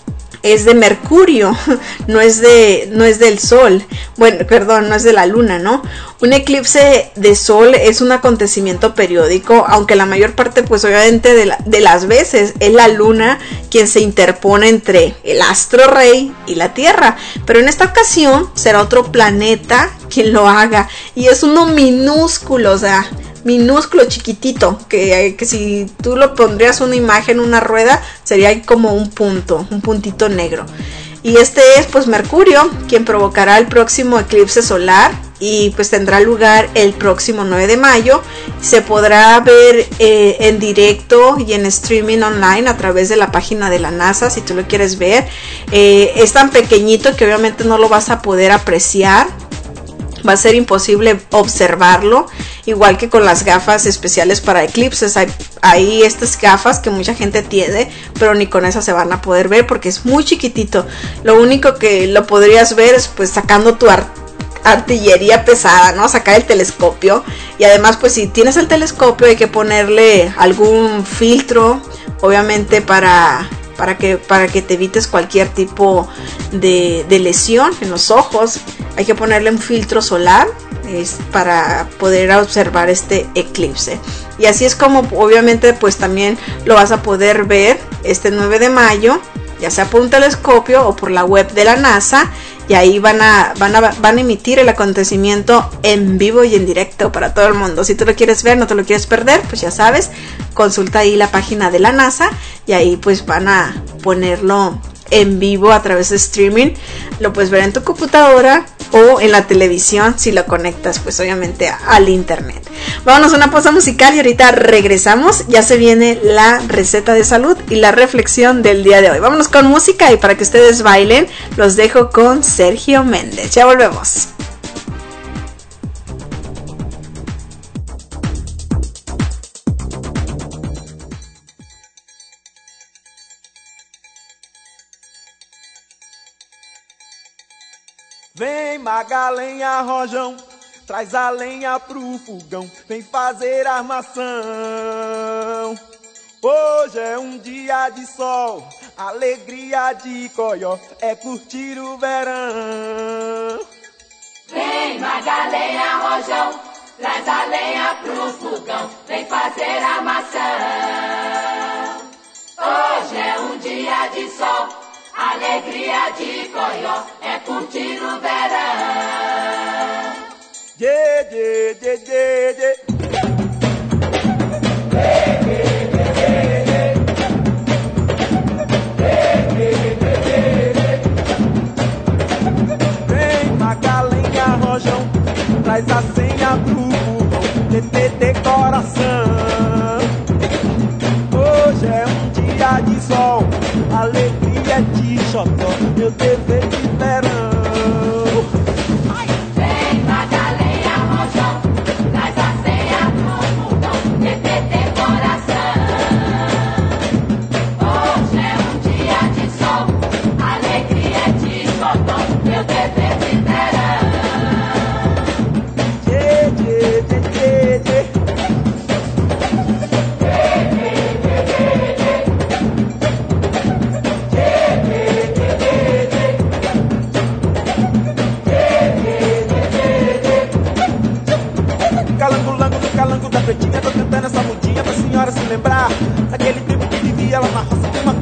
S3: es de Mercurio, no es de no es del Sol. Bueno, perdón, no es de la Luna, ¿no? Un eclipse de Sol es un acontecimiento periódico, aunque la mayor parte, pues obviamente de, la, de las veces es la Luna quien se interpone entre el astro rey y la Tierra. Pero en esta ocasión será otro planeta quien lo haga, y es uno minúsculo, o sea, minúsculo, chiquitito, que, que si tú lo pondrías una imagen, una rueda, sería como un punto, un puntito negro. Y este es pues Mercurio, quien provocará el próximo eclipse solar, y pues tendrá lugar el próximo nueve de mayo. Se podrá ver eh, en directo y en streaming online a través de la página de la NASA, si tú lo quieres ver. Eh, es tan pequeñito que obviamente no lo vas a poder apreciar, va a ser imposible observarlo, igual que con las gafas especiales para eclipses. Hay, hay estas gafas que mucha gente tiene, pero ni con esas se van a poder ver porque es muy chiquitito. Lo único que lo podrías ver es pues sacando tu art artillería pesada, ¿no? Sacar el telescopio, y además pues si tienes el telescopio hay que ponerle algún filtro, obviamente para... Para que, para que te evites cualquier tipo de, de lesión en los ojos. Hay que ponerle un filtro solar es, para poder observar este eclipse. Y así es como obviamente pues también lo vas a poder ver este nueve de mayo, ya sea por un telescopio o por la web de la NASA. Y ahí van a, van a, van a emitir el acontecimiento en vivo y en directo para todo el mundo. Si tú lo quieres ver, no te lo quieres perder, pues ya sabes, consulta ahí la página de la NASA y ahí pues van a ponerlo en vivo a través de streaming. Lo puedes ver en tu computadora o en la televisión si lo conectas pues obviamente al internet. Vámonos a una pausa musical y ahorita regresamos. Ya se viene la receta de salud y la reflexión del día de hoy. Vámonos con música, y para que ustedes bailen los dejo con Sergio Méndez. Ya volvemos.
S9: Vem Magalenha Rojão, traz a lenha pro fogão, vem fazer armação. Hoje é um dia de sol, alegria de coió, é curtir o verão.
S7: Vem Magalenha Rojão, traz a lenha pro fogão, vem fazer armação. Hoje é um dia de sol, alegria de coió, é curtir o verão.
S9: Yeah, yeah, yeah, yeah, yeah. Yeah, yeah, yeah, yeah, yeah. Yeah, yeah, yeah, yeah. Vem Magalenha Rojão, traz a senha pro fogão, T T T coração. Hoje é um dia de sol, alegria de xodó, meu dever de verão.
S7: Vem Magalenha Rojão, traz a senha pro fogão, T T T coração. Hoje é um dia de sol, alegria de xodó, meu dever de verão.
S9: Yeah, yeah, yeah, yeah, yeah. Yeah, yeah, yeah, yeah, yeah. Yeah,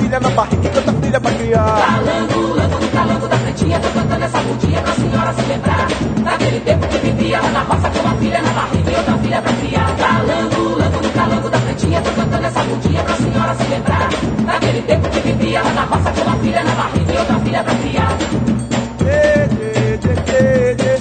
S9: filha na barriga e outra filha pra criar.
S7: Calango, lango no calango da pretinha, tô cantando essa mudinha pra senhora se lembrar. Naquele tempo que vivia lá na roça com uma filha na barriga e outra filha pra criar. Calango, lango no calango da pretinha, tô cantando essa mudinha pra senhora se lembrar. Naquele tempo que vivia lá na roça com uma filha na barriga e outra filha pra criar.
S9: Dê, dê, dê, dê, dê.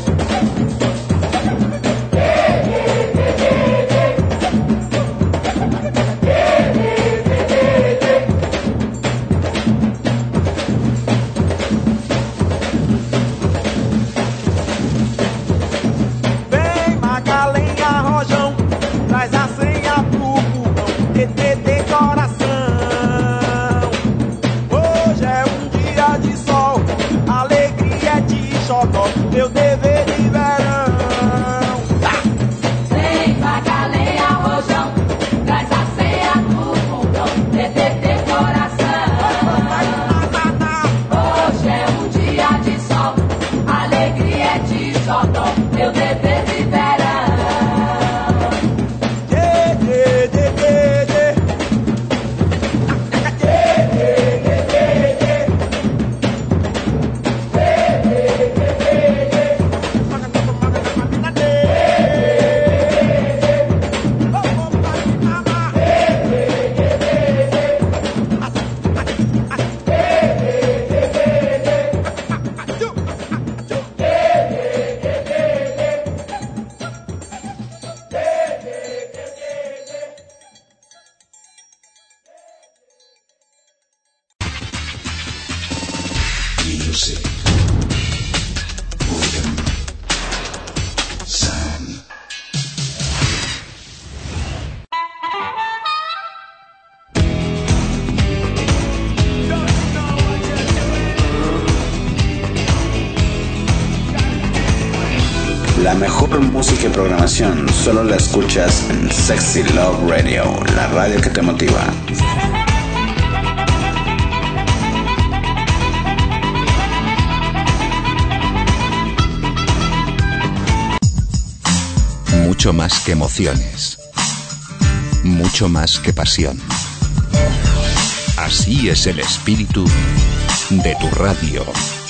S7: Meu dever de verão. Vem Magalhães, rojão, traz a ceia do fundão, T T T coração. Hoje é um dia de sol, alegria é de xodó, meu dever de verão.
S1: La mejor música y programación solo la escuchas en Sexy Love Radio, la radio que te motiva.
S2: Mucho más que emociones, mucho más que pasión. Así es el espíritu de tu radio.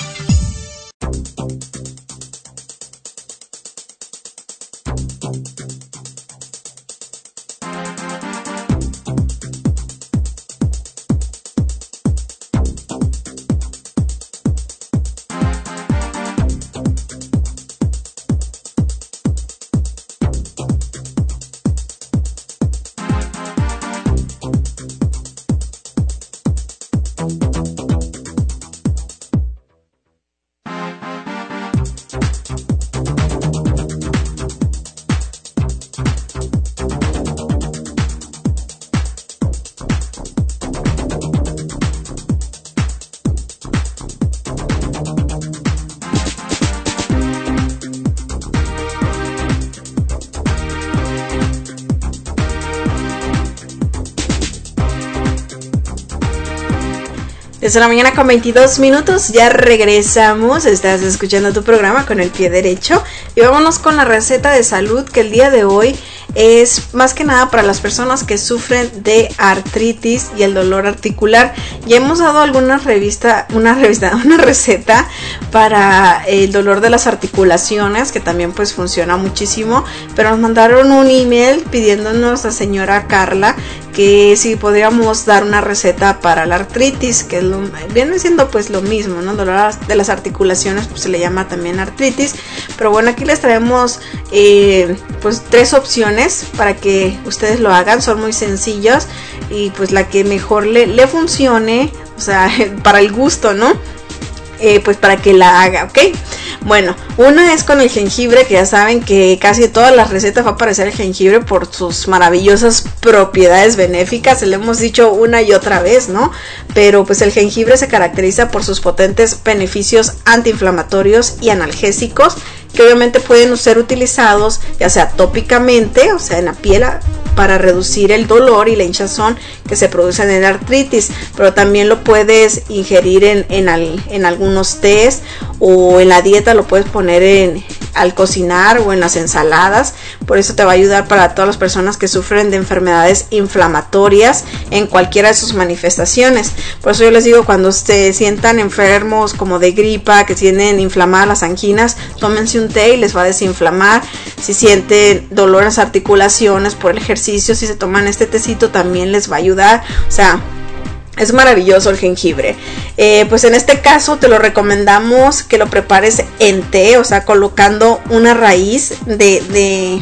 S3: Desde la mañana con veintidós minutos, ya regresamos, estás escuchando tu programa con el pie derecho y vámonos con la receta de salud que el día de hoy es más que nada para las personas que sufren de artritis y el dolor articular. Ya hemos dado alguna revista, una revista, una receta para el dolor de las articulaciones, que también pues funciona muchísimo, pero nos mandaron un email pidiéndonos a señora Carla que si podríamos dar una receta para la artritis, que es lo, viene siendo pues lo mismo, ¿no? Dolor de las articulaciones pues se le llama también artritis, pero bueno, aquí les traemos eh, pues tres opciones para que ustedes lo hagan, son muy sencillos y pues la que mejor le, le funcione, o sea, para el gusto, ¿no? Eh, pues para que la haga, ¿ok? Bueno, una es con el jengibre, que ya saben que casi todas las recetas va a aparecer el jengibre por sus maravillosas propiedades benéficas, se lo hemos dicho una y otra vez, ¿no? Pero pues el jengibre se caracteriza por sus potentes beneficios antiinflamatorios y analgésicos, que obviamente pueden ser utilizados ya sea tópicamente, o sea en la piel, para reducir el dolor y la hinchazón que se producen en la artritis, pero también lo puedes ingerir en, en, al, en algunos tés, o en la dieta lo puedes poner en al cocinar o en las ensaladas. Por eso te va a ayudar para todas las personas que sufren de enfermedades inflamatorias en cualquiera de sus manifestaciones. Por eso yo les digo, cuando se sientan enfermos como de gripa, que tienen inflamadas las anginas, tómense un té y les va a desinflamar. Si sienten dolor en las articulaciones por el ejercicio, si se toman este tecito también les va a ayudar. O sea, es maravilloso el jengibre. Eh, pues en este caso te lo recomendamos que lo prepares en té, o sea, colocando una raíz de, de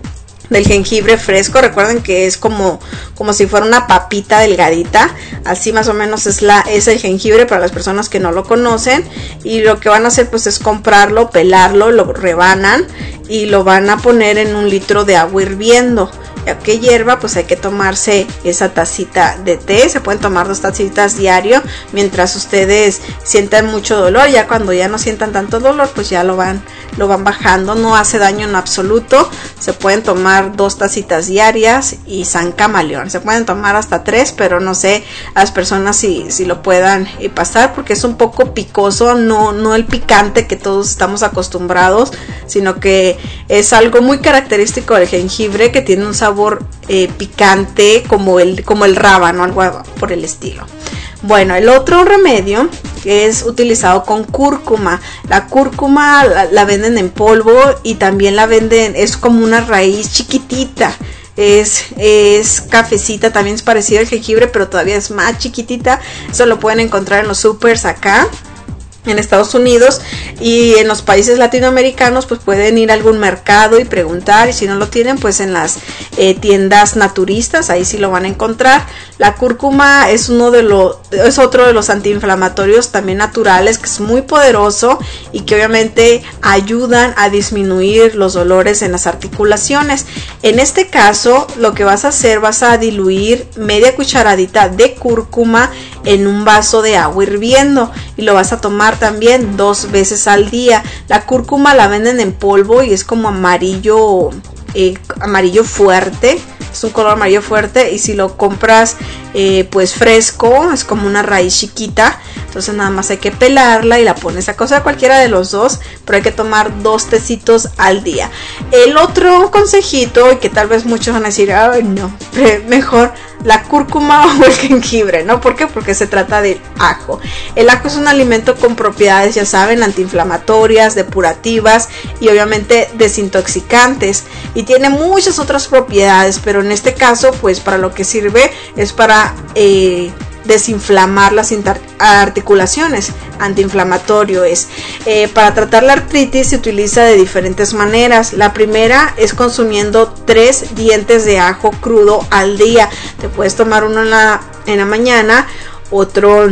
S3: del jengibre fresco. Recuerden que es como, como si fuera una papita delgadita, así más o menos es, la, es el jengibre para las personas que no lo conocen. Y lo que van a hacer pues es comprarlo, pelarlo, lo rebanan y lo van a poner en un litro de agua hirviendo. Ya que hierva, pues hay que tomarse esa tacita de té. Se pueden tomar dos tacitas diario mientras ustedes sientan mucho dolor. Ya cuando ya no sientan tanto dolor, pues ya lo van, lo van bajando. No hace daño en absoluto. Se pueden tomar dos tacitas diarias y san camaleón. Se pueden tomar hasta tres, pero no sé a las personas si, si lo puedan eh, pasar, porque es un poco picoso. No, no el picante que todos estamos acostumbrados, sino que es algo muy característico del jengibre, que tiene un sabor Eh, picante como el, como el rábano, algo por el estilo. Bueno, el otro remedio es utilizado con cúrcuma. La cúrcuma la, la venden en polvo y también la venden, es como una raíz chiquitita. Es, es cafecita, también es parecida al jengibre, pero todavía es más chiquitita. Eso lo pueden encontrar en los supers acá en Estados Unidos, y en los países latinoamericanos pues pueden ir a algún mercado y preguntar, y si no lo tienen pues en las eh, tiendas naturistas, ahí sí lo van a encontrar. La cúrcuma es uno de los es otro de los antiinflamatorios también naturales, que es muy poderoso y que obviamente ayudan a disminuir los dolores en las articulaciones. En este caso lo que vas a hacer, vas a diluir media cucharadita de cúrcuma en un vaso de agua hirviendo y lo vas a tomar también dos veces al día. La cúrcuma la venden en polvo y es como amarillo, eh, amarillo fuerte, es un color amarillo fuerte, y si lo compras eh, pues fresco, es como una raíz chiquita. Entonces nada más hay que pelarla y la pones a cocer, cualquiera de los dos, pero hay que tomar dos tecitos al día. El otro consejito, y que tal vez muchos van a decir, ay no, mejor la cúrcuma o el jengibre, ¿no? ¿Por qué? Porque se trata de ajo. El ajo es un alimento con propiedades, ya saben, antiinflamatorias, depurativas y obviamente desintoxicantes, y tiene muchas otras propiedades, pero en este caso pues para lo que sirve es para eh, desinflamar las articulaciones. Antiinflamatorio es. Eh, para tratar la artritis se utiliza de diferentes maneras. La primera es consumiendo tres dientes de ajo crudo al día. Te puedes tomar uno en la, en la mañana, otro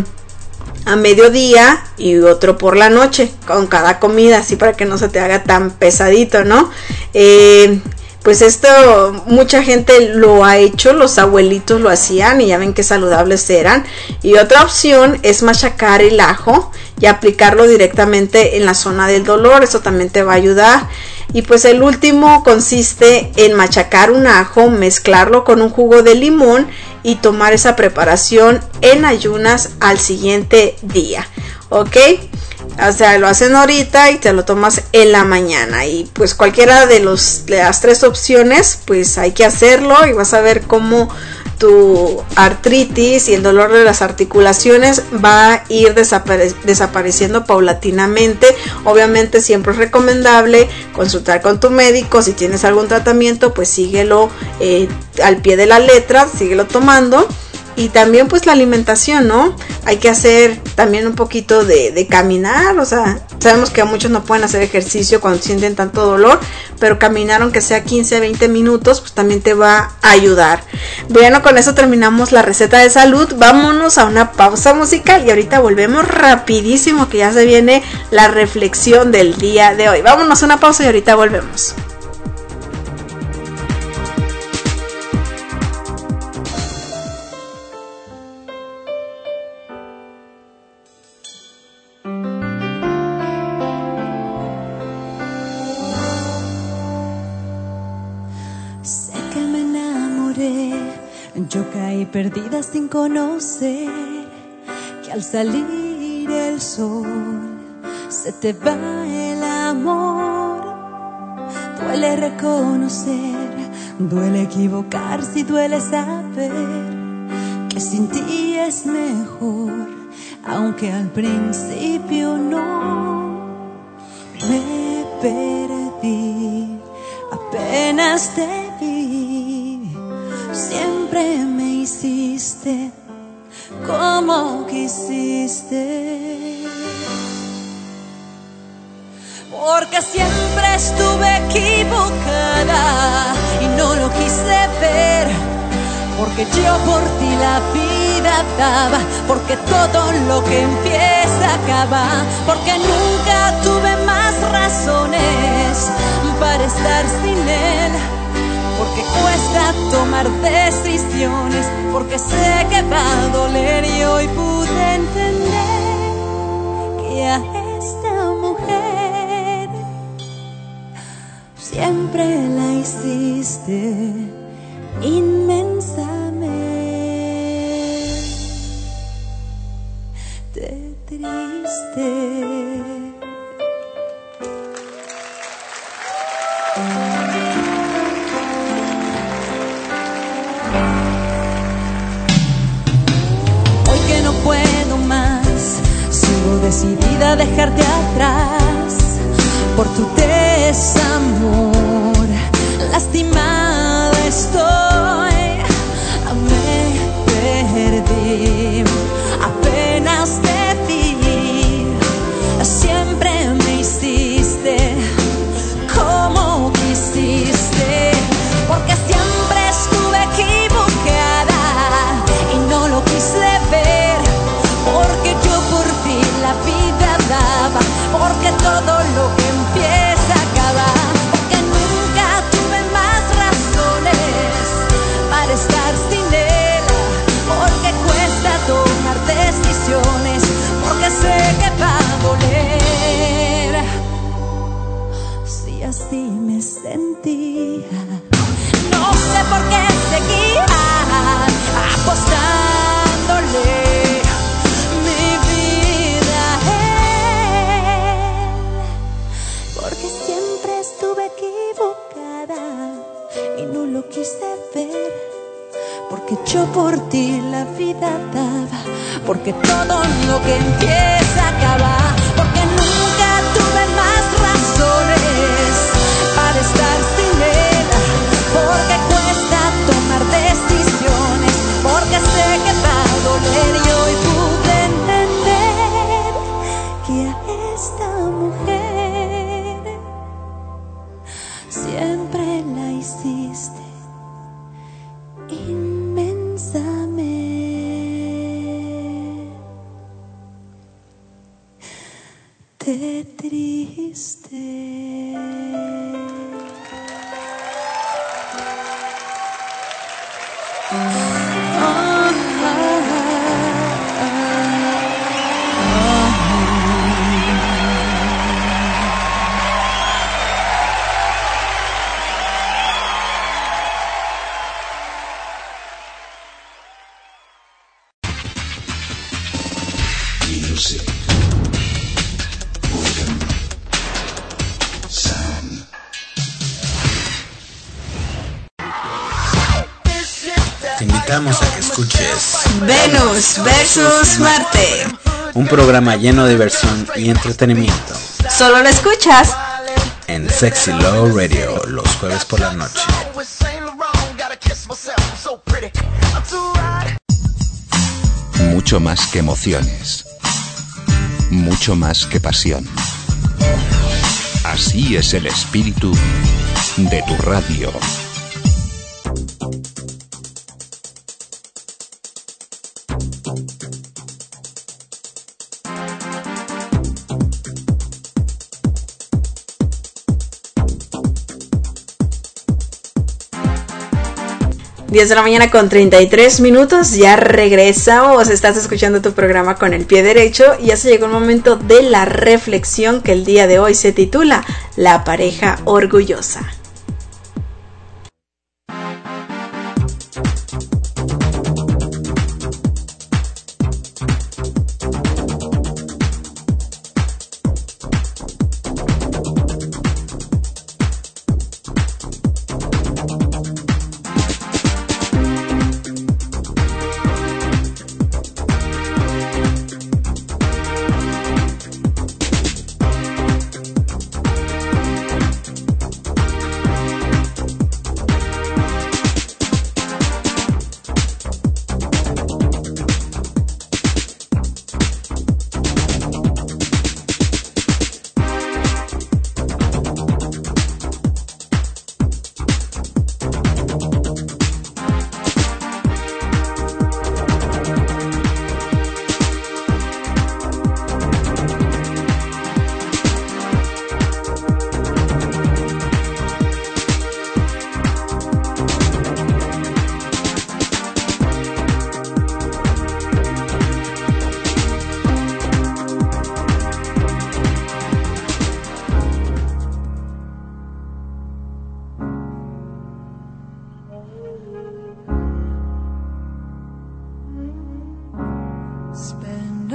S3: a mediodía y otro por la noche con cada comida, así para que no se te haga tan pesadito, ¿no? Eh, Pues esto mucha gente lo ha hecho, los abuelitos lo hacían y ya ven qué saludables eran. Y otra opción es machacar el ajo y aplicarlo directamente en la zona del dolor, eso también te va a ayudar. Y pues el último consiste en machacar un ajo, mezclarlo con un jugo de limón y tomar esa preparación en ayunas al siguiente día, ¿ok? O sea, lo hacen ahorita y te lo tomas en la mañana, y pues cualquiera de, los, de las tres opciones pues hay que hacerlo, y vas a ver cómo tu artritis y el dolor de las articulaciones va a ir desapare- desapareciendo paulatinamente. Obviamente siempre es recomendable consultar con tu médico. Si tienes algún tratamiento pues síguelo eh, al pie de la letra, síguelo tomando. Y también pues la alimentación, ¿no? Hay que hacer también un poquito de, de caminar, o sea, sabemos que muchos no pueden hacer ejercicio cuando sienten tanto dolor, pero caminar aunque sea quince a veinte minutos, pues también te va a ayudar. Bueno, con eso terminamos la receta de salud. Vámonos a una pausa musical y ahorita volvemos rapidísimo, que ya se viene la reflexión del día de hoy. Vámonos a una pausa y ahorita volvemos.
S10: Yo caí perdida sin conocer que al salir el sol se te va el amor. Duele reconocer, duele equivocarse y duele saber que sin ti es mejor, aunque al principio no. Me perdí, apenas te vi, siempre me hiciste como quisiste. Porque siempre estuve equivocada y no lo quise ver. Porque yo por ti la vida daba, porque todo lo que empieza acaba. Porque nunca tuve más razones para estar sin él. Porque cuesta tomar decisiones, porque sé que va a doler y hoy pude entender que a esta mujer siempre la hiciste inmensamente triste. Hoy que no puedo más, sigo decidida a dejarte atrás por tu desamor. Lastimada estoy, me perdí, apenas te vi, siempre me hiciste como quisiste. Porque siempre estuve equivocada y no lo quise ver. Porque yo por ti la vida daba, porque todo lo que empieza acaba. Porque nunca tuve más razones para estar sin él. Porque cuesta tomar decisiones, porque sé que va a doler. Si así me sentía, no sé por qué seguía apostándole mi vida a él. Porque siempre estuve equivocada y no lo quise ver. Porque yo por ti la vida daba, porque todo lo que empieza acaba. Porque nunca tuve más razones para estar sin él. Porque cuesta tomar decisiones, porque sé que va a doler y hoy pude entender que a esta mujer siempre la hiciste inmensamente triste.
S1: Te invitamos a que escuches
S3: Venus versus Marte,
S1: un programa lleno de diversión y entretenimiento.
S3: Solo lo escuchas
S1: en Sexy Love Radio los jueves por la noche.
S2: Mucho más que emociones, mucho más que pasión. Así es el espíritu de tu radio.
S3: diez de la mañana con treinta y tres minutos, ya regresamos, estás escuchando tu programa Con el Pie Derecho y ya se llegó el momento de la reflexión que el día de hoy se titula La pareja orgullosa.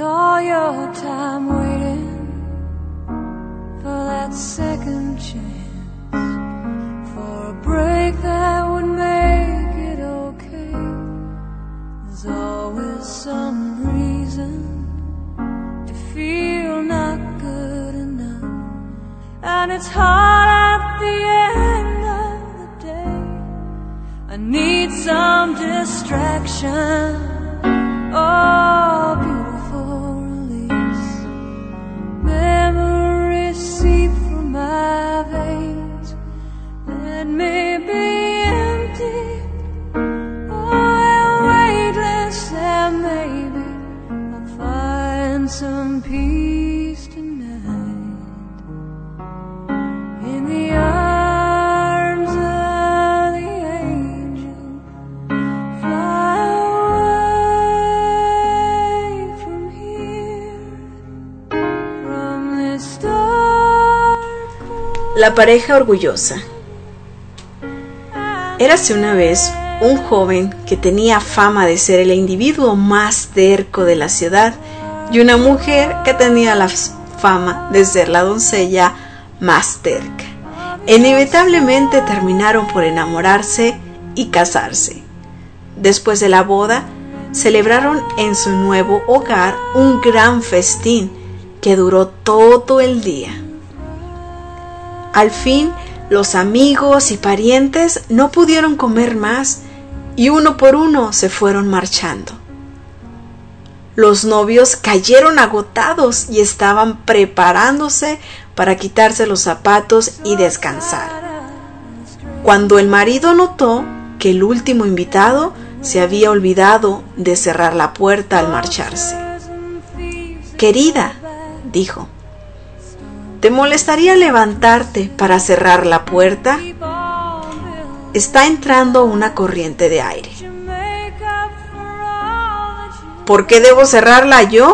S10: all your time waiting for that second chance, for a break that would make it okay. There's always some reason to feel not good enough, and it's hard at the end of the day. I need some distraction, oh beautiful release. Memories seep from my veins, let me be empty, oh weightless, and maybe I'll find some peace tonight in the arms of the angel. Fly away from here, from this dark.
S3: La pareja orgullosa. Érase una vez un joven que tenía fama de ser el individuo más terco de la ciudad y una mujer que tenía la fama de ser la doncella más terca. Inevitablemente terminaron por enamorarse y casarse. Después de la boda, celebraron en su nuevo hogar un gran festín que duró todo el día. Al fin, los amigos y parientes no pudieron comer más y uno por uno se fueron marchando. Los novios cayeron agotados y estaban preparándose para quitarse los zapatos y descansar, cuando el marido notó que el último invitado se había olvidado de cerrar la puerta al marcharse. «Querida», dijo, ¿te molestaría levantarte para cerrar la puerta? Está entrando una corriente de aire. ¿Por qué debo cerrarla yo?,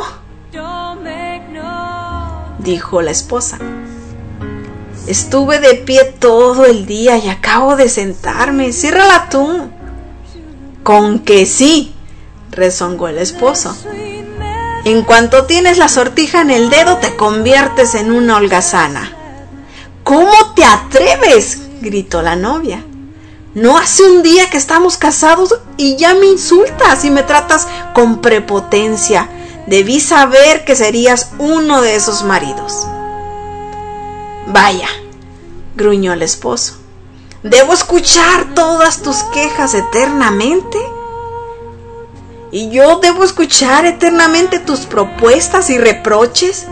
S3: dijo la esposa. Estuve de pie todo el día y acabo de sentarme. Ciérrala tú. Con que sí, rezongó el esposo. En cuanto tienes la sortija en el dedo te conviertes en una holgazana. ¿Cómo te atreves?, gritó la novia. No hace un día que estamos casados y ya me insultas y me tratas con prepotencia. Debí saber que serías uno de esos maridos. Vaya, gruñó el esposo. ¿Debo escuchar todas tus quejas eternamente? ¿Y yo debo escuchar eternamente tus propuestas y reproches?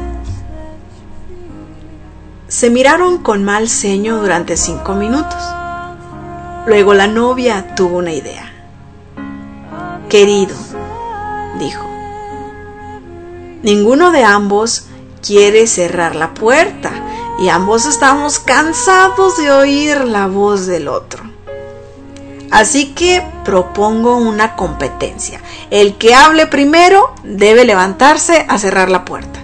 S3: Se miraron con mal ceño durante cinco minutos. Luego la novia tuvo una idea. Querido, dijo, ninguno de ambos quiere cerrar la puerta y ambos estamos cansados de oír la voz del otro. Así que propongo una competencia. El que hable primero debe levantarse a cerrar la puerta.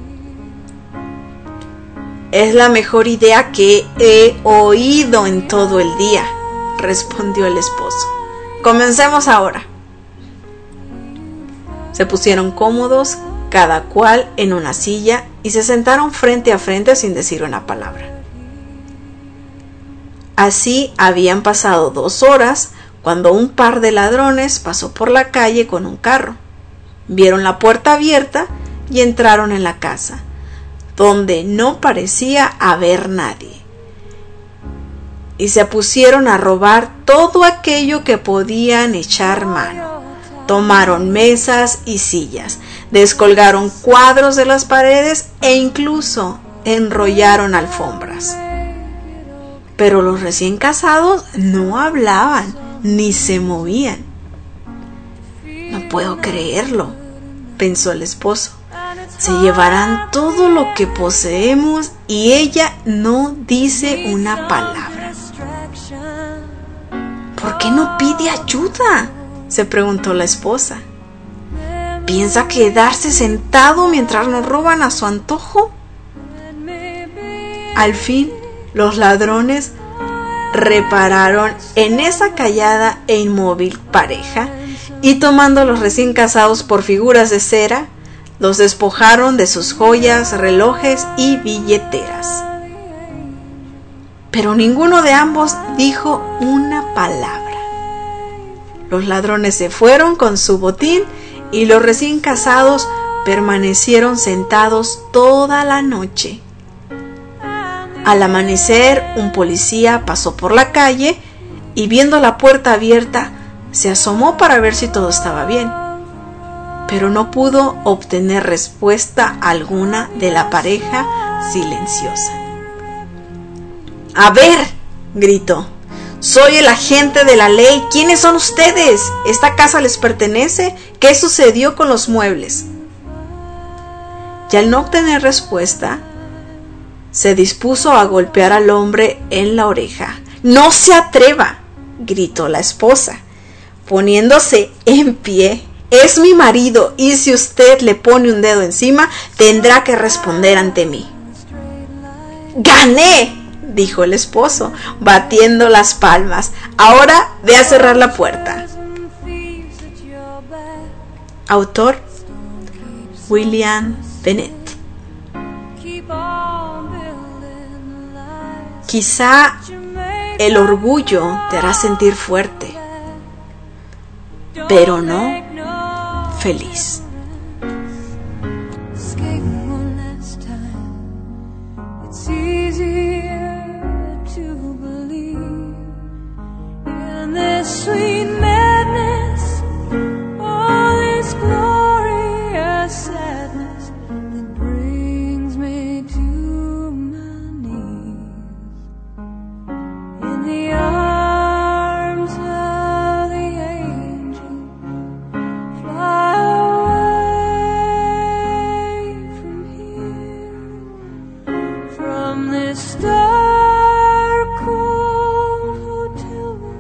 S3: Es la mejor idea que he oído en todo el día, respondió el esposo. Comencemos ahora. Se pusieron cómodos, cada cual en una silla, y se sentaron frente a frente sin decir una palabra. Así habían pasado dos horas cuando un par de ladrones pasó por la calle con un carro. Vieron la puerta abierta y entraron en la casa, donde no parecía haber nadie, y se pusieron a robar todo aquello que podían echar mano. Tomaron mesas y sillas, descolgaron cuadros de las paredes e incluso enrollaron alfombras. Pero los recién casados no hablaban ni se movían. No puedo creerlo, pensó el esposo. Se llevarán todo lo que poseemos y ella no dice una palabra. ¿Por qué no pide ayuda?, se preguntó la esposa. ¿Piensa quedarse sentado mientras nos roban a su antojo? Al fin, los ladrones repararon en esa callada e inmóvil pareja y, tomando a los recién casados por figuras de cera, Los despojaron de sus joyas, relojes y billeteras. Pero ninguno de ambos dijo una palabra. Los ladrones se fueron con su botín y los recién casados permanecieron sentados toda la noche. Al amanecer, un policía pasó por la calle y viendo la puerta abierta, se asomó para ver si todo estaba bien, pero no pudo obtener respuesta alguna de la pareja silenciosa. ¡A ver!, gritó. «Soy el agente de la ley. ¿Quiénes son ustedes? ¿Esta casa les pertenece? ¿Qué sucedió con los muebles?» Y al no obtener respuesta, se dispuso a golpear al hombre en la oreja. «¡No se atreva!», gritó la esposa, poniéndose en pie. «Es mi marido y si usted le pone un dedo encima, tendrá que responder ante mí». «¡Gané!», dijo el esposo, batiendo las palmas. «Ahora ve a cerrar la puerta». Autor: William Bennett. Quizá el orgullo te hará sentir fuerte, pero no feliz.
S11: Sweet madness, all this glorious sadness that brings me to my knees in the arms of the angel. Fly away from here, from this dark cold hotel room.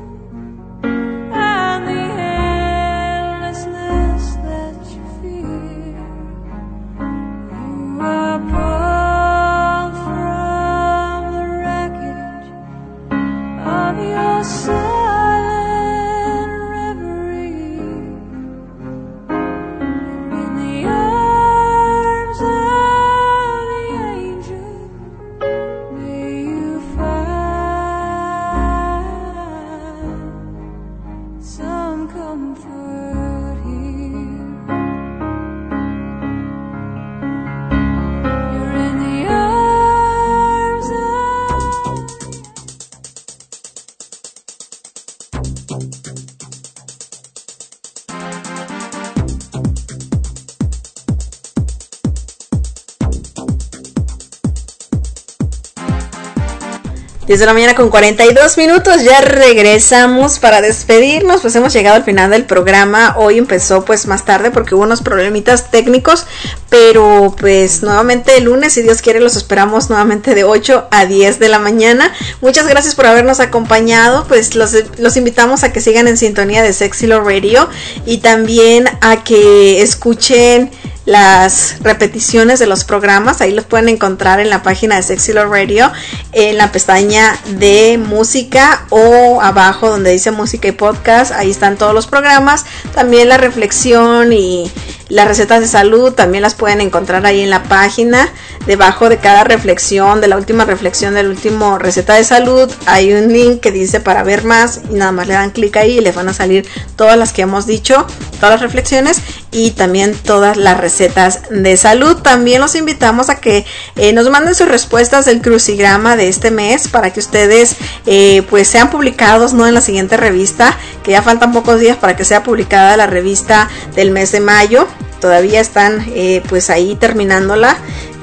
S3: diez de la mañana con cuarenta y dos minutos, ya regresamos para despedirnos. Pues hemos llegado al final del programa. Hoy empezó pues más tarde porque hubo unos problemitas técnicos, pero pues nuevamente el lunes, si Dios quiere, los esperamos nuevamente de ocho a diez de la mañana. Muchas gracias por habernos acompañado. Pues los, los invitamos a que sigan en sintonía de Sexy Love Radio y también a que escuchen las repeticiones de los programas. Ahí los pueden encontrar en la página de Sexy Love Radio, en la pestaña de música o abajo donde dice música y podcast. Ahí están todos los programas, también la reflexión y las recetas de salud también las pueden encontrar ahí en la página. Debajo de cada reflexión, de la última reflexión, del último receta de salud, hay un link que dice para ver más y nada más le dan clic ahí y les van a salir todas las que hemos dicho, todas las reflexiones y también todas las recetas de salud. También los invitamos a que eh, nos manden sus respuestas del crucigrama de este mes para que ustedes eh, pues sean publicados, ¿no?, en la siguiente revista, que ya faltan pocos días para que sea publicada la revista del mes de mayo. Todavía están eh, pues ahí terminándola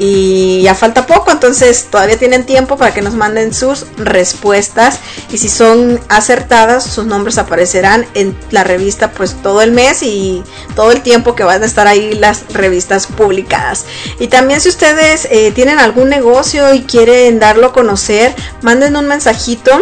S3: y ya falta poco, entonces todavía tienen tiempo para que nos manden sus respuestas y si son acertadas sus nombres aparecerán en la revista pues todo el mes y todo el tiempo que van a estar ahí las revistas publicadas. Y también si ustedes eh, tienen algún negocio y quieren darlo a conocer, manden un mensajito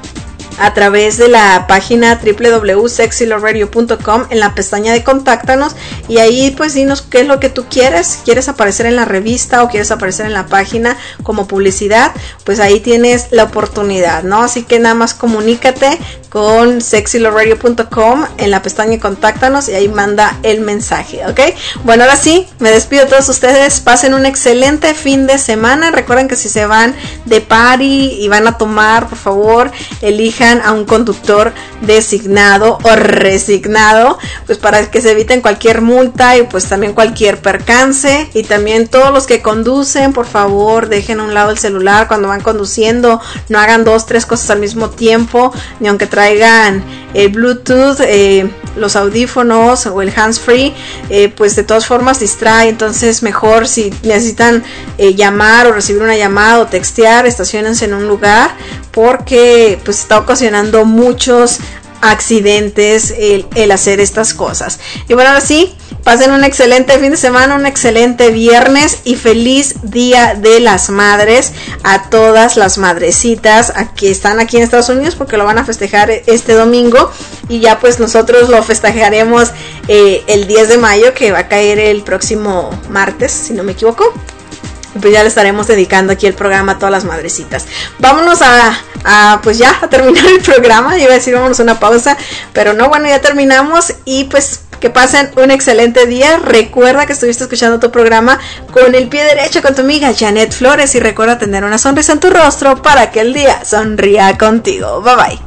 S3: a través de la página doble u doble u doble u punto sexy love radio punto com en la pestaña de contáctanos y ahí pues dinos qué es lo que tú quieres. ¿Quieres aparecer en la revista o quieres aparecer en la página como publicidad? Pues ahí tienes la oportunidad, ¿no? Así que nada más comunícate con sexy love radio punto com en la pestaña Contáctanos y ahí manda el mensaje, ¿ok? Bueno, ahora sí, me despido de todos ustedes. Pasen un excelente fin de semana. Recuerden que si se van de party y van a tomar, por favor, elijan a un conductor designado o resignado, pues para que se eviten cualquier multa y pues también cualquier percance. Y también todos los que conducen, por favor, dejen a un lado el celular cuando van conduciendo. No hagan dos, tres cosas al mismo tiempo, ni aunque traigan el Bluetooth, eh, los audífonos o el hands-free, eh, pues de todas formas distrae. Entonces mejor si necesitan eh, llamar o recibir una llamada o textear, estaciónense en un lugar, porque pues está ocasionando muchos accidentes el, el hacer estas cosas. Y bueno, ahora sí, pasen un excelente fin de semana, un excelente viernes y feliz Día de las Madres a todas las madrecitas que están aquí en Estados Unidos, porque lo van a festejar este domingo y ya pues nosotros lo festejaremos eh, el diez de mayo, que va a caer el próximo martes, si no me equivoco. Pues ya le estaremos dedicando aquí el programa a todas las madrecitas. Vámonos a, a pues ya a terminar el programa. Iba a decir vámonos a una pausa, pero no, bueno, ya terminamos y pues que pasen un excelente día. Recuerda que estuviste escuchando tu programa Con el Pie Derecho con tu amiga Janet Flores, y recuerda tener una sonrisa en tu rostro para que el día sonría contigo. Bye bye.